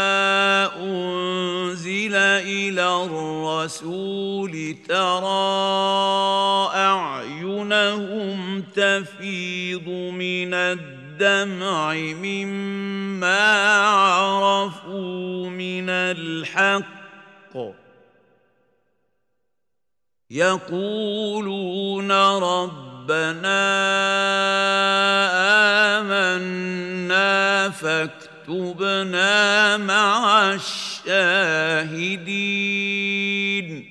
أنزل إلى الرسول ترى أعينهم تفيض من الدمع مما عرفوا من الحق يقولون ربنا آمنا فاكتبنا مع الشاهدين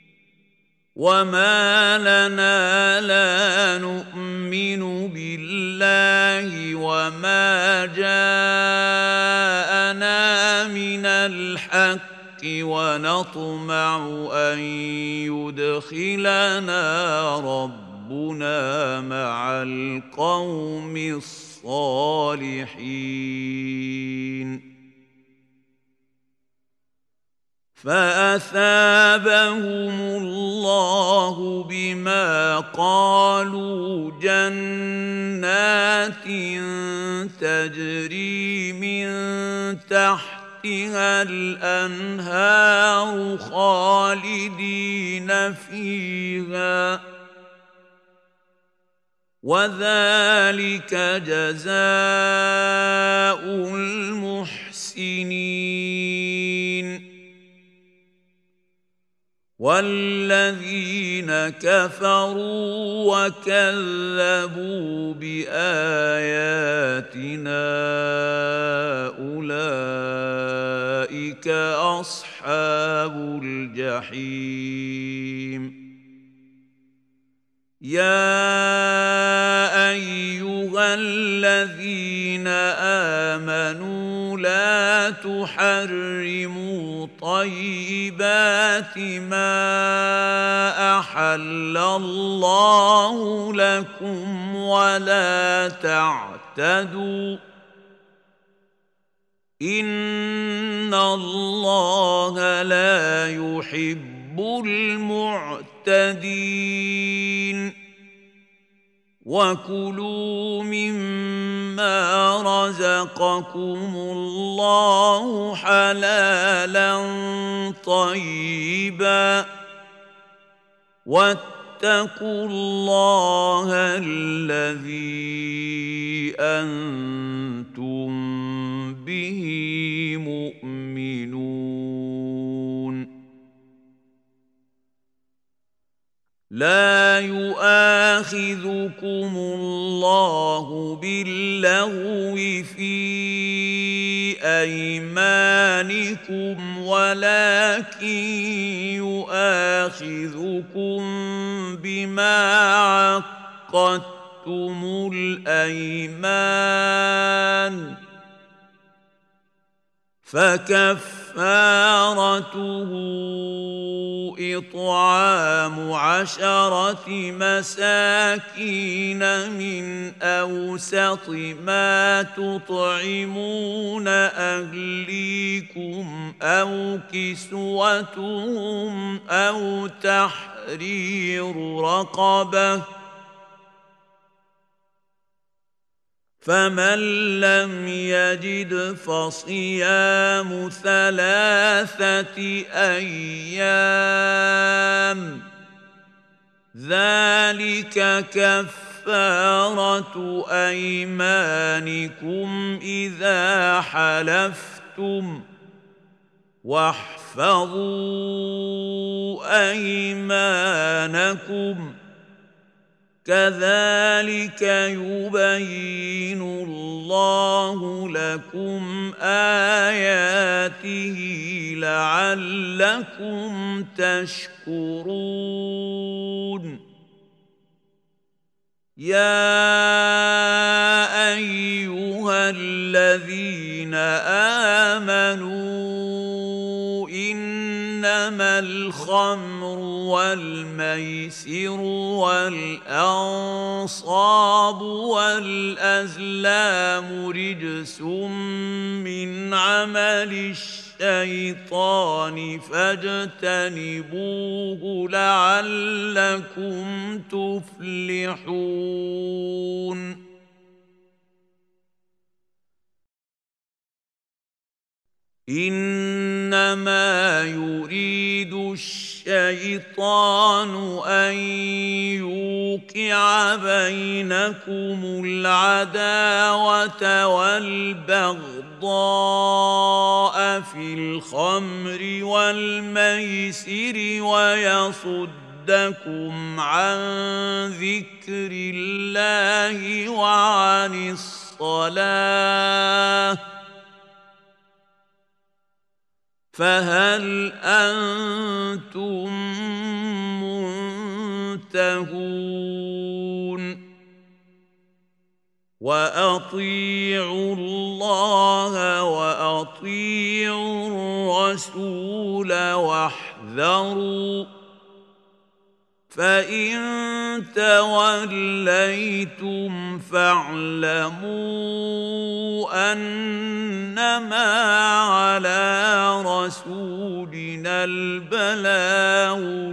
وما لنا لا نؤمن بالله وما جاءنا من الحق ونطمع أن يدخلنا ربنا مع القوم الصالحين فأثابهم الله بما قالوا جنات تجري من تحت تحتها الأنهار خالدين فيها وذلك جزاء المحسنين والذين كفروا وكذبوا بآياتنا أولئك أصحاب الجحيم يا أيها الذين آمنوا لا تحرموا طيبات ما أحل الله لكم ولا تعتدوا إن الله لا يحب المعتدين وكلوا مما رزقكم الله حلالا طيبا واتقوا الله الذي أنتم به مؤمنون لا يؤاخذكم الله باللغو في أيمانكم ولكن يؤاخذكم بما عقدتم الأيمان فكفارته إطعام عشرة مساكين من أوسط ما تطعمون أهليكم أو كسوتهم أو تحرير رقبة فمن لم يجد فصيام ثلاثة أيام ذلك كفارة أيمانكم إذا حلفتم واحفظوا أيمانكم كذلك يبين الله لكم آياته لعلكم تشكرون يا أيها الذين آمنوا إنما الخمر والميسر والأنصاب والأزلام رجس من عمل الشيطان فاجتنبوه لعلكم تفلحون إنما يريد الشيطان أن يوقع بينكم العداوة والبغضاء في الخمر والميسر ويصدكم عن ذكر الله وعن الصلاة فهل أنتم منتهون وأطيعوا الله وأطيعوا الرسول واحذروا فإن توليتم فاعلموا أنما على رسولنا البلاغ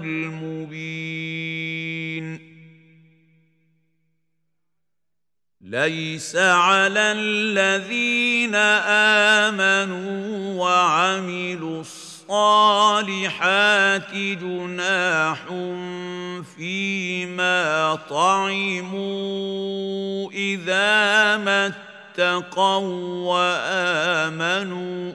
المبين ليس على الذين آمنوا وعملوا الصالحات جناح فيما طعموا إذا ما اتقوا وآمنوا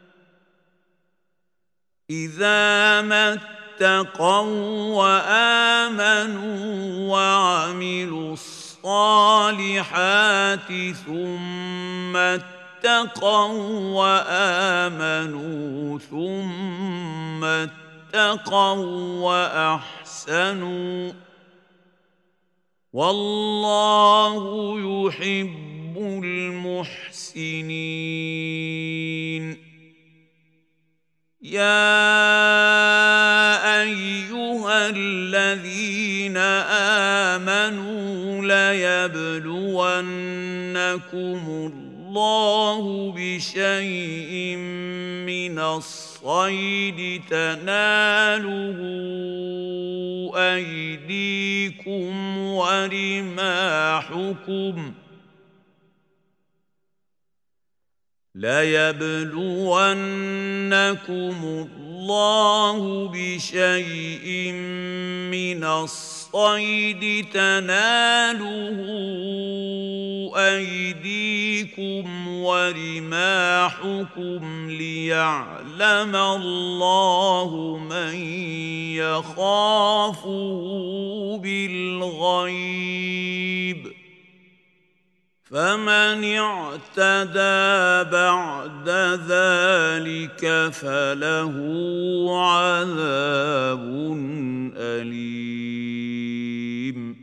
إذا ما اتقوا وآمنوا وعملوا الصالحات ثم اتقوا وآمنوا ثم اتقوا وأحسنوا والله يحب المحسنين يا أيها الذين آمنوا ليبلونكم الله بشيء من الصيد تناله أيديكم ورماحكم ليبلونكم الله بشيء من الصيد تناله أيديكم ورماحكم ليعلم الله من يخافه بالغيب، فمن اعتدى بعد ذلك فله عذاب أليم.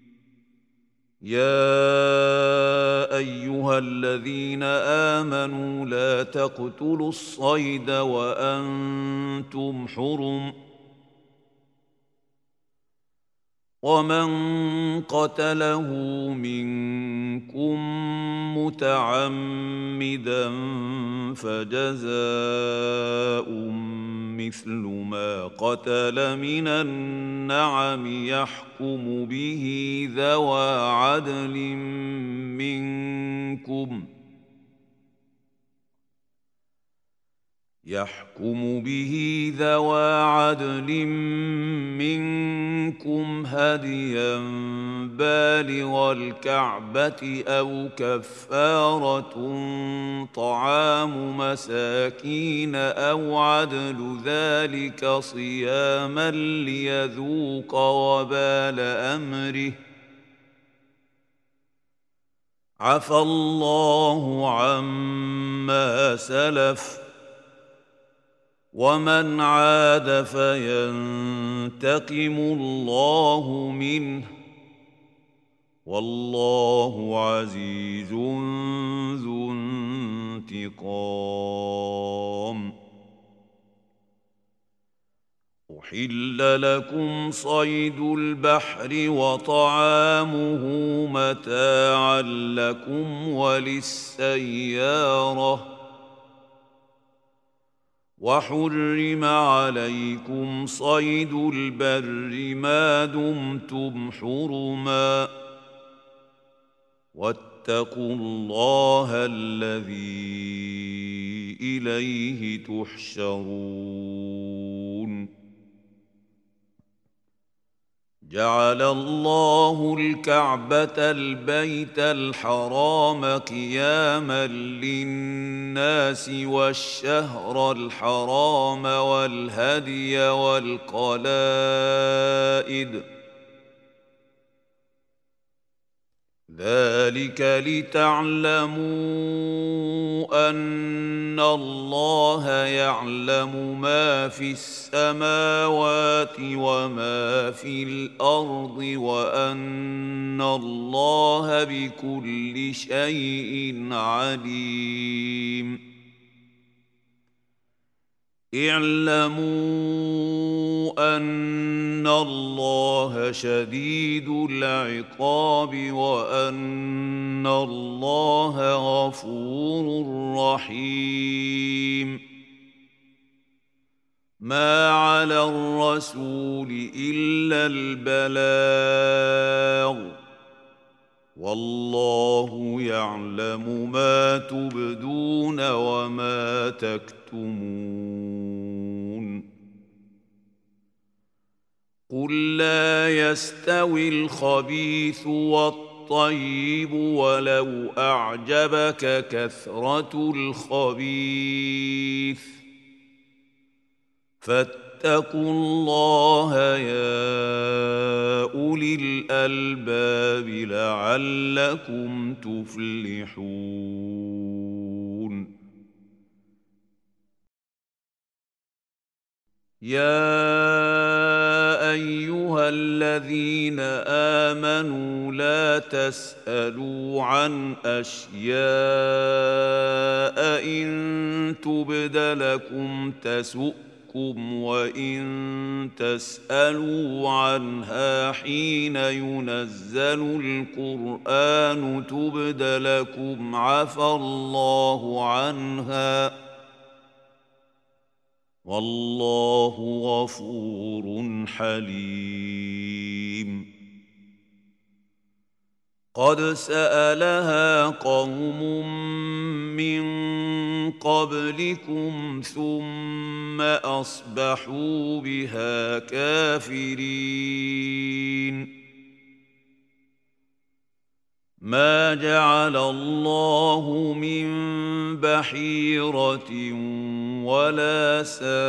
يا أيها الذين آمنوا لا تقتلوا الصيد وأنتم حرم، ومن قتله منكم متعمدا فجزاء مثل ما قتل من النعم يحكم به ذوى عدل منكم يحكم به ذوى عدل منكم هديا بالغ الكعبة أو كفارة طعام مساكين أو عدل ذلك صياما ليذوق وبال أمره، عفى الله عما سلف، ومن عاد فينتقم الله منه، والله عزيز ذو انتقام. أحل لكم صيد البحر وطعامه متاعا لكم وللسيارة، وحرم عليكم صيد البر ما دمتم حرما، واتقوا الله الذي إليه تحشرون. جعل الله الكعبة البيت الحرام قياما للناس والشهر الحرام والهدي والقلائد، ذلك لتعلموا أن الله يعلم ما في السماوات وما في الأرض، وأن الله بكل شيء عليم. اعلموا أن الله شديد العقاب، وأن الله غفور رحيم. ما على الرسول إلا البلاغ، والله يعلم ما تبدون وما تكتمون. قل لا يستوي الخبيث والطيب ولو أعجبك كثرة الخبيث، فاتقوا الله يا أولي الألباب لعلكم تفلحون. يا أيها الذين آمنوا لا تسألوا عن أشياء إن تبد لكم تسؤكم، وإن تسألوا عنها حين ينزل القرآن تبد لكم عفى الله عنها، والله غفور حليم. قد سألها قوم من قبلكم ثم أصبحوا بها كافرين ما جعل الله من بحيرة ولا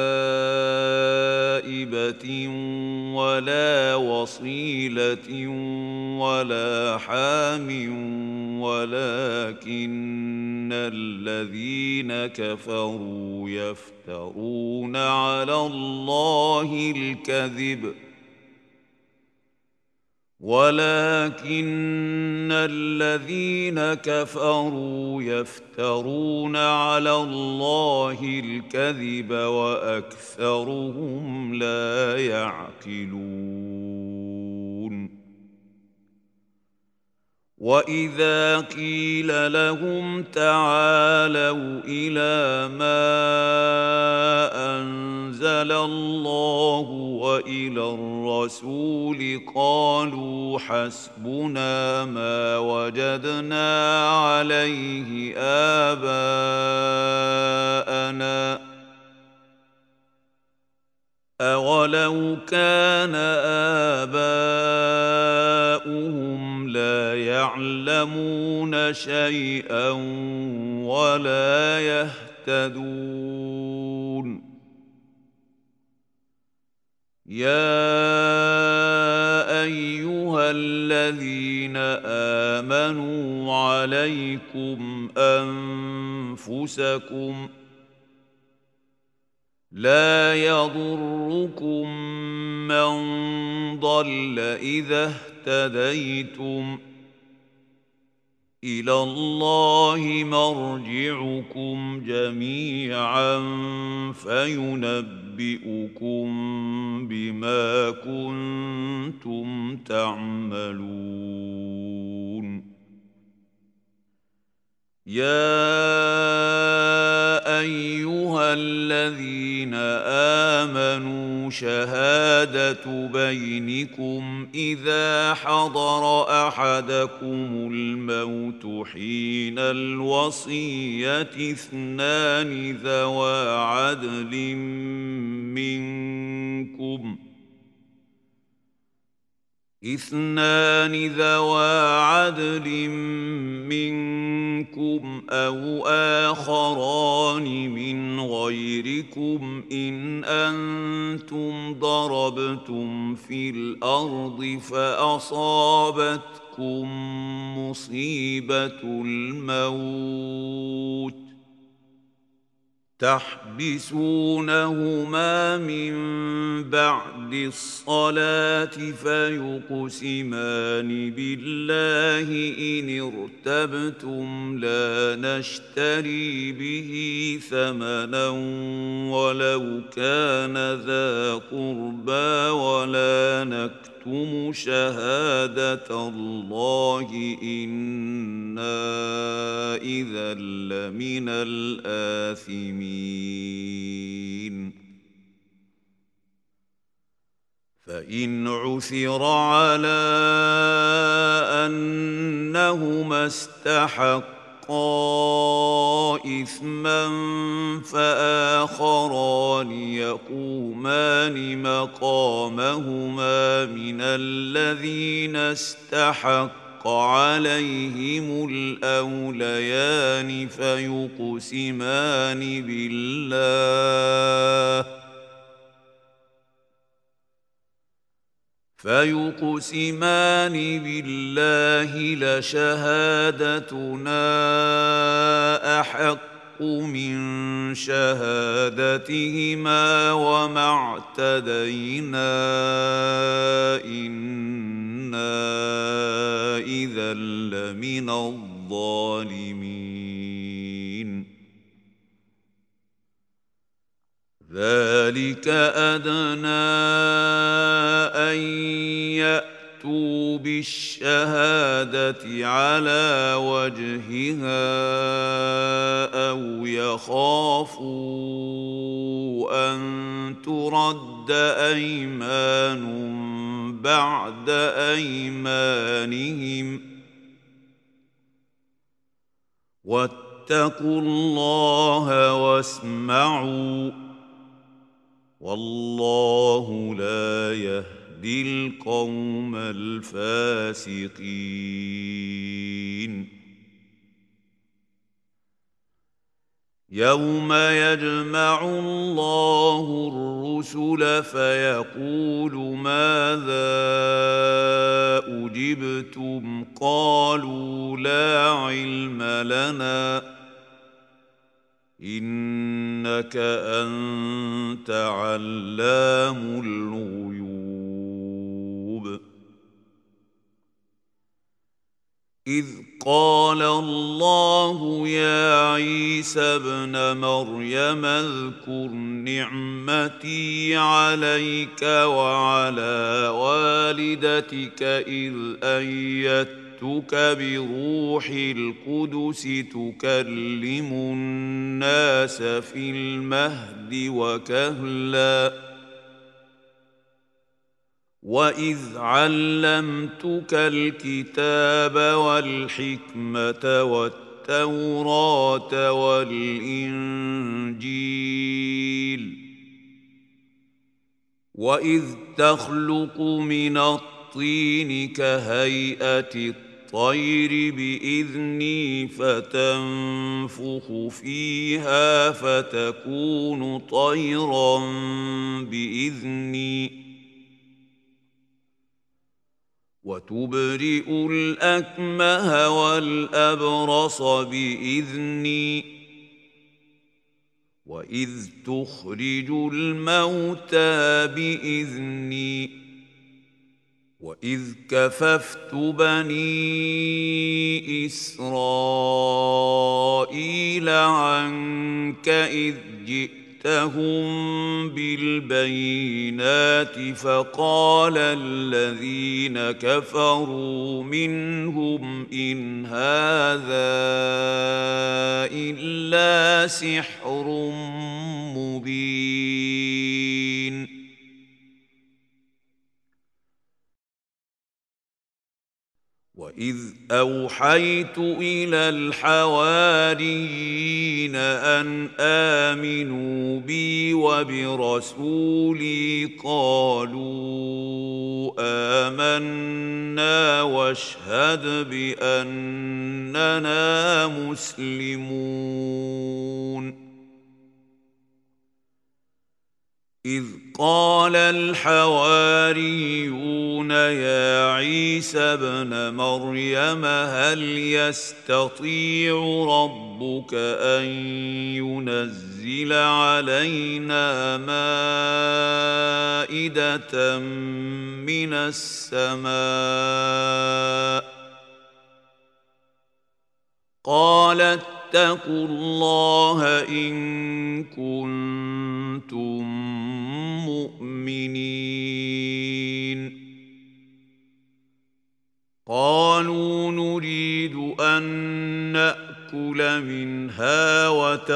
سائبة ولا وصيلة ولا حام ولكن الذين كفروا يفترون على الله الكذب ولكن الذين كفروا يفترون على الله الكذب وأكثرهم لا يعقلون وإذا قيل لهم تعالوا إلى ما أنزل الله وإلى الرسول قالوا حسبنا ما وجدنا عليه آباءنا أولو كان آباؤهم لا يعلمون شيئا ولا يهتدون يا أيها الذين آمنوا عليكم أنفسكم لا يضركم من ضل إذا اهتديتم إلى الله مرجعكم جميعا فينبئكم بما كنتم تعملون يا أيها الذين آمنوا شهادة بينكم إذا حضر أحدكم الموت حين الوصية اثنان ذوى عدل منكم اثنان ذوى عدل منكم أو آخران من غيركم إن أنتم ضربتم في الأرض فأصابتكم مصيبة الموت تحبسونهما من بعد الصلاة فيقسمان بالله إن ارتبتم لا نشتري به ثمنا ولو كان ذا قربى ولا نكتم شهادة الله إنا إذا لمن الآثمين فإن عثر على أنهما استحقا إثما فآخران يقومان مقامهما من الذين استحق عليهم الأوليان فيقسمان بالله فيقسمان بالله لشهادتنا أحق من شهادتهما وما اعتدينا إنا إذا لمن الظالمين ذلك أدنى أن يأتوا بالشهادة على وجهها أو يخافوا أن ترد أيمان بعد أيمانهم واتقوا الله واسمعوا والله لا يهدي القوم الفاسقين يوم يجمع الله الرسل فيقول ماذا أجبتم قالوا لا علم لنا إنك أنت علام الغيوب إذ قال الله يا عيسى ابن مريم اذكر نعمتي عليك وعلى والدتك إذ أيدتك بروح القدس تكلم الناس في المهد وكهلاً وإذ علمتك الكتاب والحكمة والتوراة والإنجيل وإذ تخلق من الطين كهيئة الطير بإذني فتنفخ فيها فتكون طيرا بإذني وتبرئ الأكمه والأبرص بإذني وإذ تخرج الموتى بإذني وإذ كففت بني إسرائيل عنك إذ جئت جئتهم بالبينات فقال الذين كفروا منهم إن هذا إلا سحر مبين وإذ أوحيت إلى الحواريين أن آمنوا بي وبرسولي قالوا آمنا واشهد بأننا مسلمون إذ قال الحواريون يا عيسى ابن مريم هل يستطيع ربك أن ينزل علينا مائدة من السماء قال اتقوا الله إن كنتم مؤمنين قالوا نريد أن نأكل منها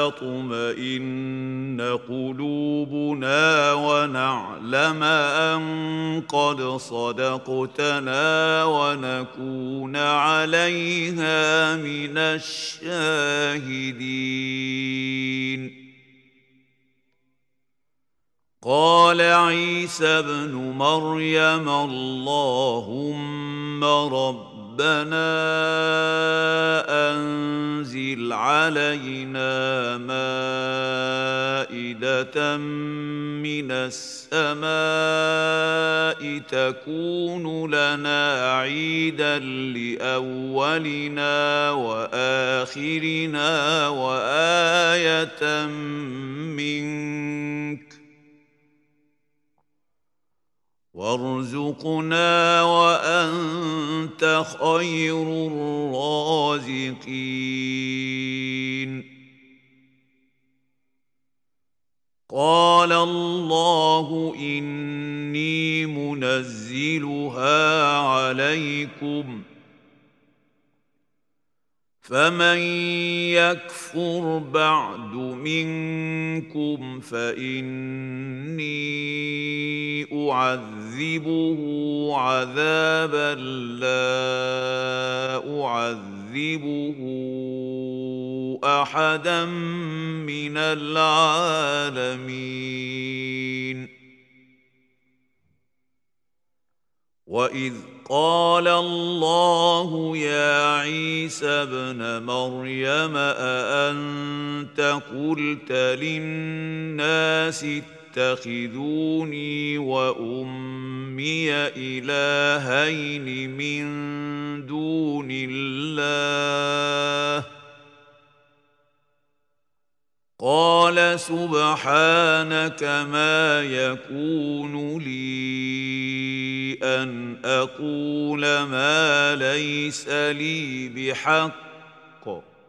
وتطمئن قلوبنا ونعلم أن قد صدقتنا ونكون عليها من الشاهدين قال عيسى ابن مريم اللهم ربنا أنزل علينا مائدة من السماء تكون لنا عيدا لأولنا وآخرنا وآية منك وارزقنا وأنت خير الرازقين قال الله إني منزلها عليكم فمن يكفر بعد منكم فإني أعذبه عذابا لا أعذبه أحدا من العالمين. وإذ قال الله يا عيسى ابن مريم أأنت قلت للناس اتخذوني وأمي إلهين من دون الله قال سبحانك ما يكون لي أن أقول ما ليس لي بحق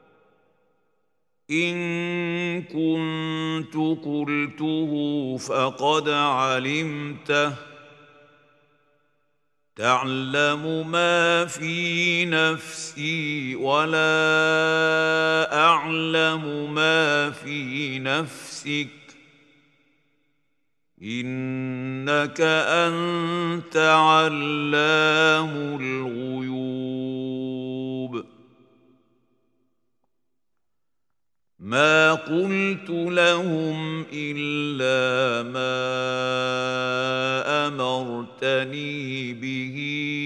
إن كنت قلته فقد علمته تعلم ما في نفسي ولا أعلم ما في نفسك إنك أنت علام الغيوب. ما قلت لهم إلا ما أمرتني به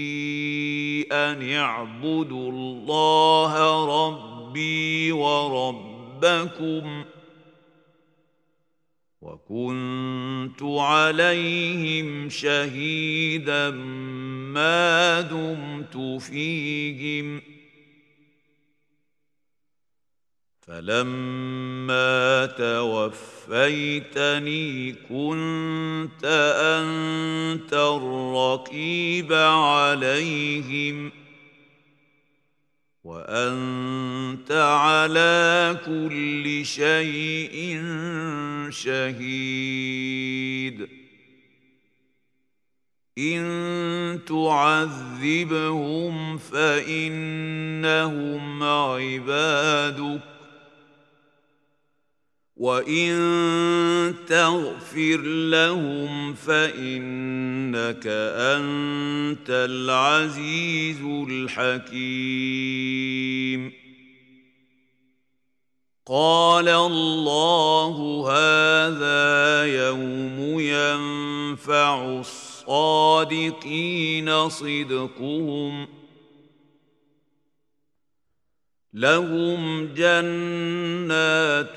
أن اعبدوا الله ربي وربكم وكنت عليهم شهيدا ما دمت فيهم فلما توفيتني كنت أنت الرقيب عليهم وأنت على كل شيء شهيد. إن تعذبهم فإنهم عبادك وإن تغفر لهم فإنك أنت العزيز الحكيم. قال الله هذا يوم ينفع الصادقين صدقهم لهم جنات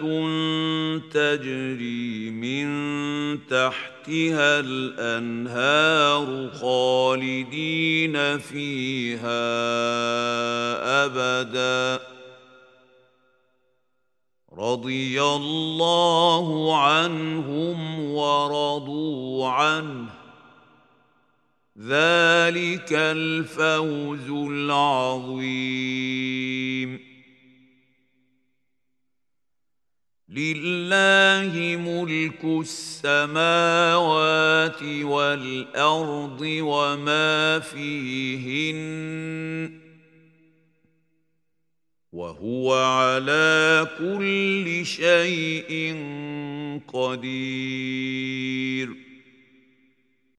تجري من تحتها الأنهار خالدين فيها أبدا رضي الله عنهم ورضوا عنه ذلك الفوز العظيم. لله ملك السماوات والأرض وما فيهن وهو على كل شيء قدير.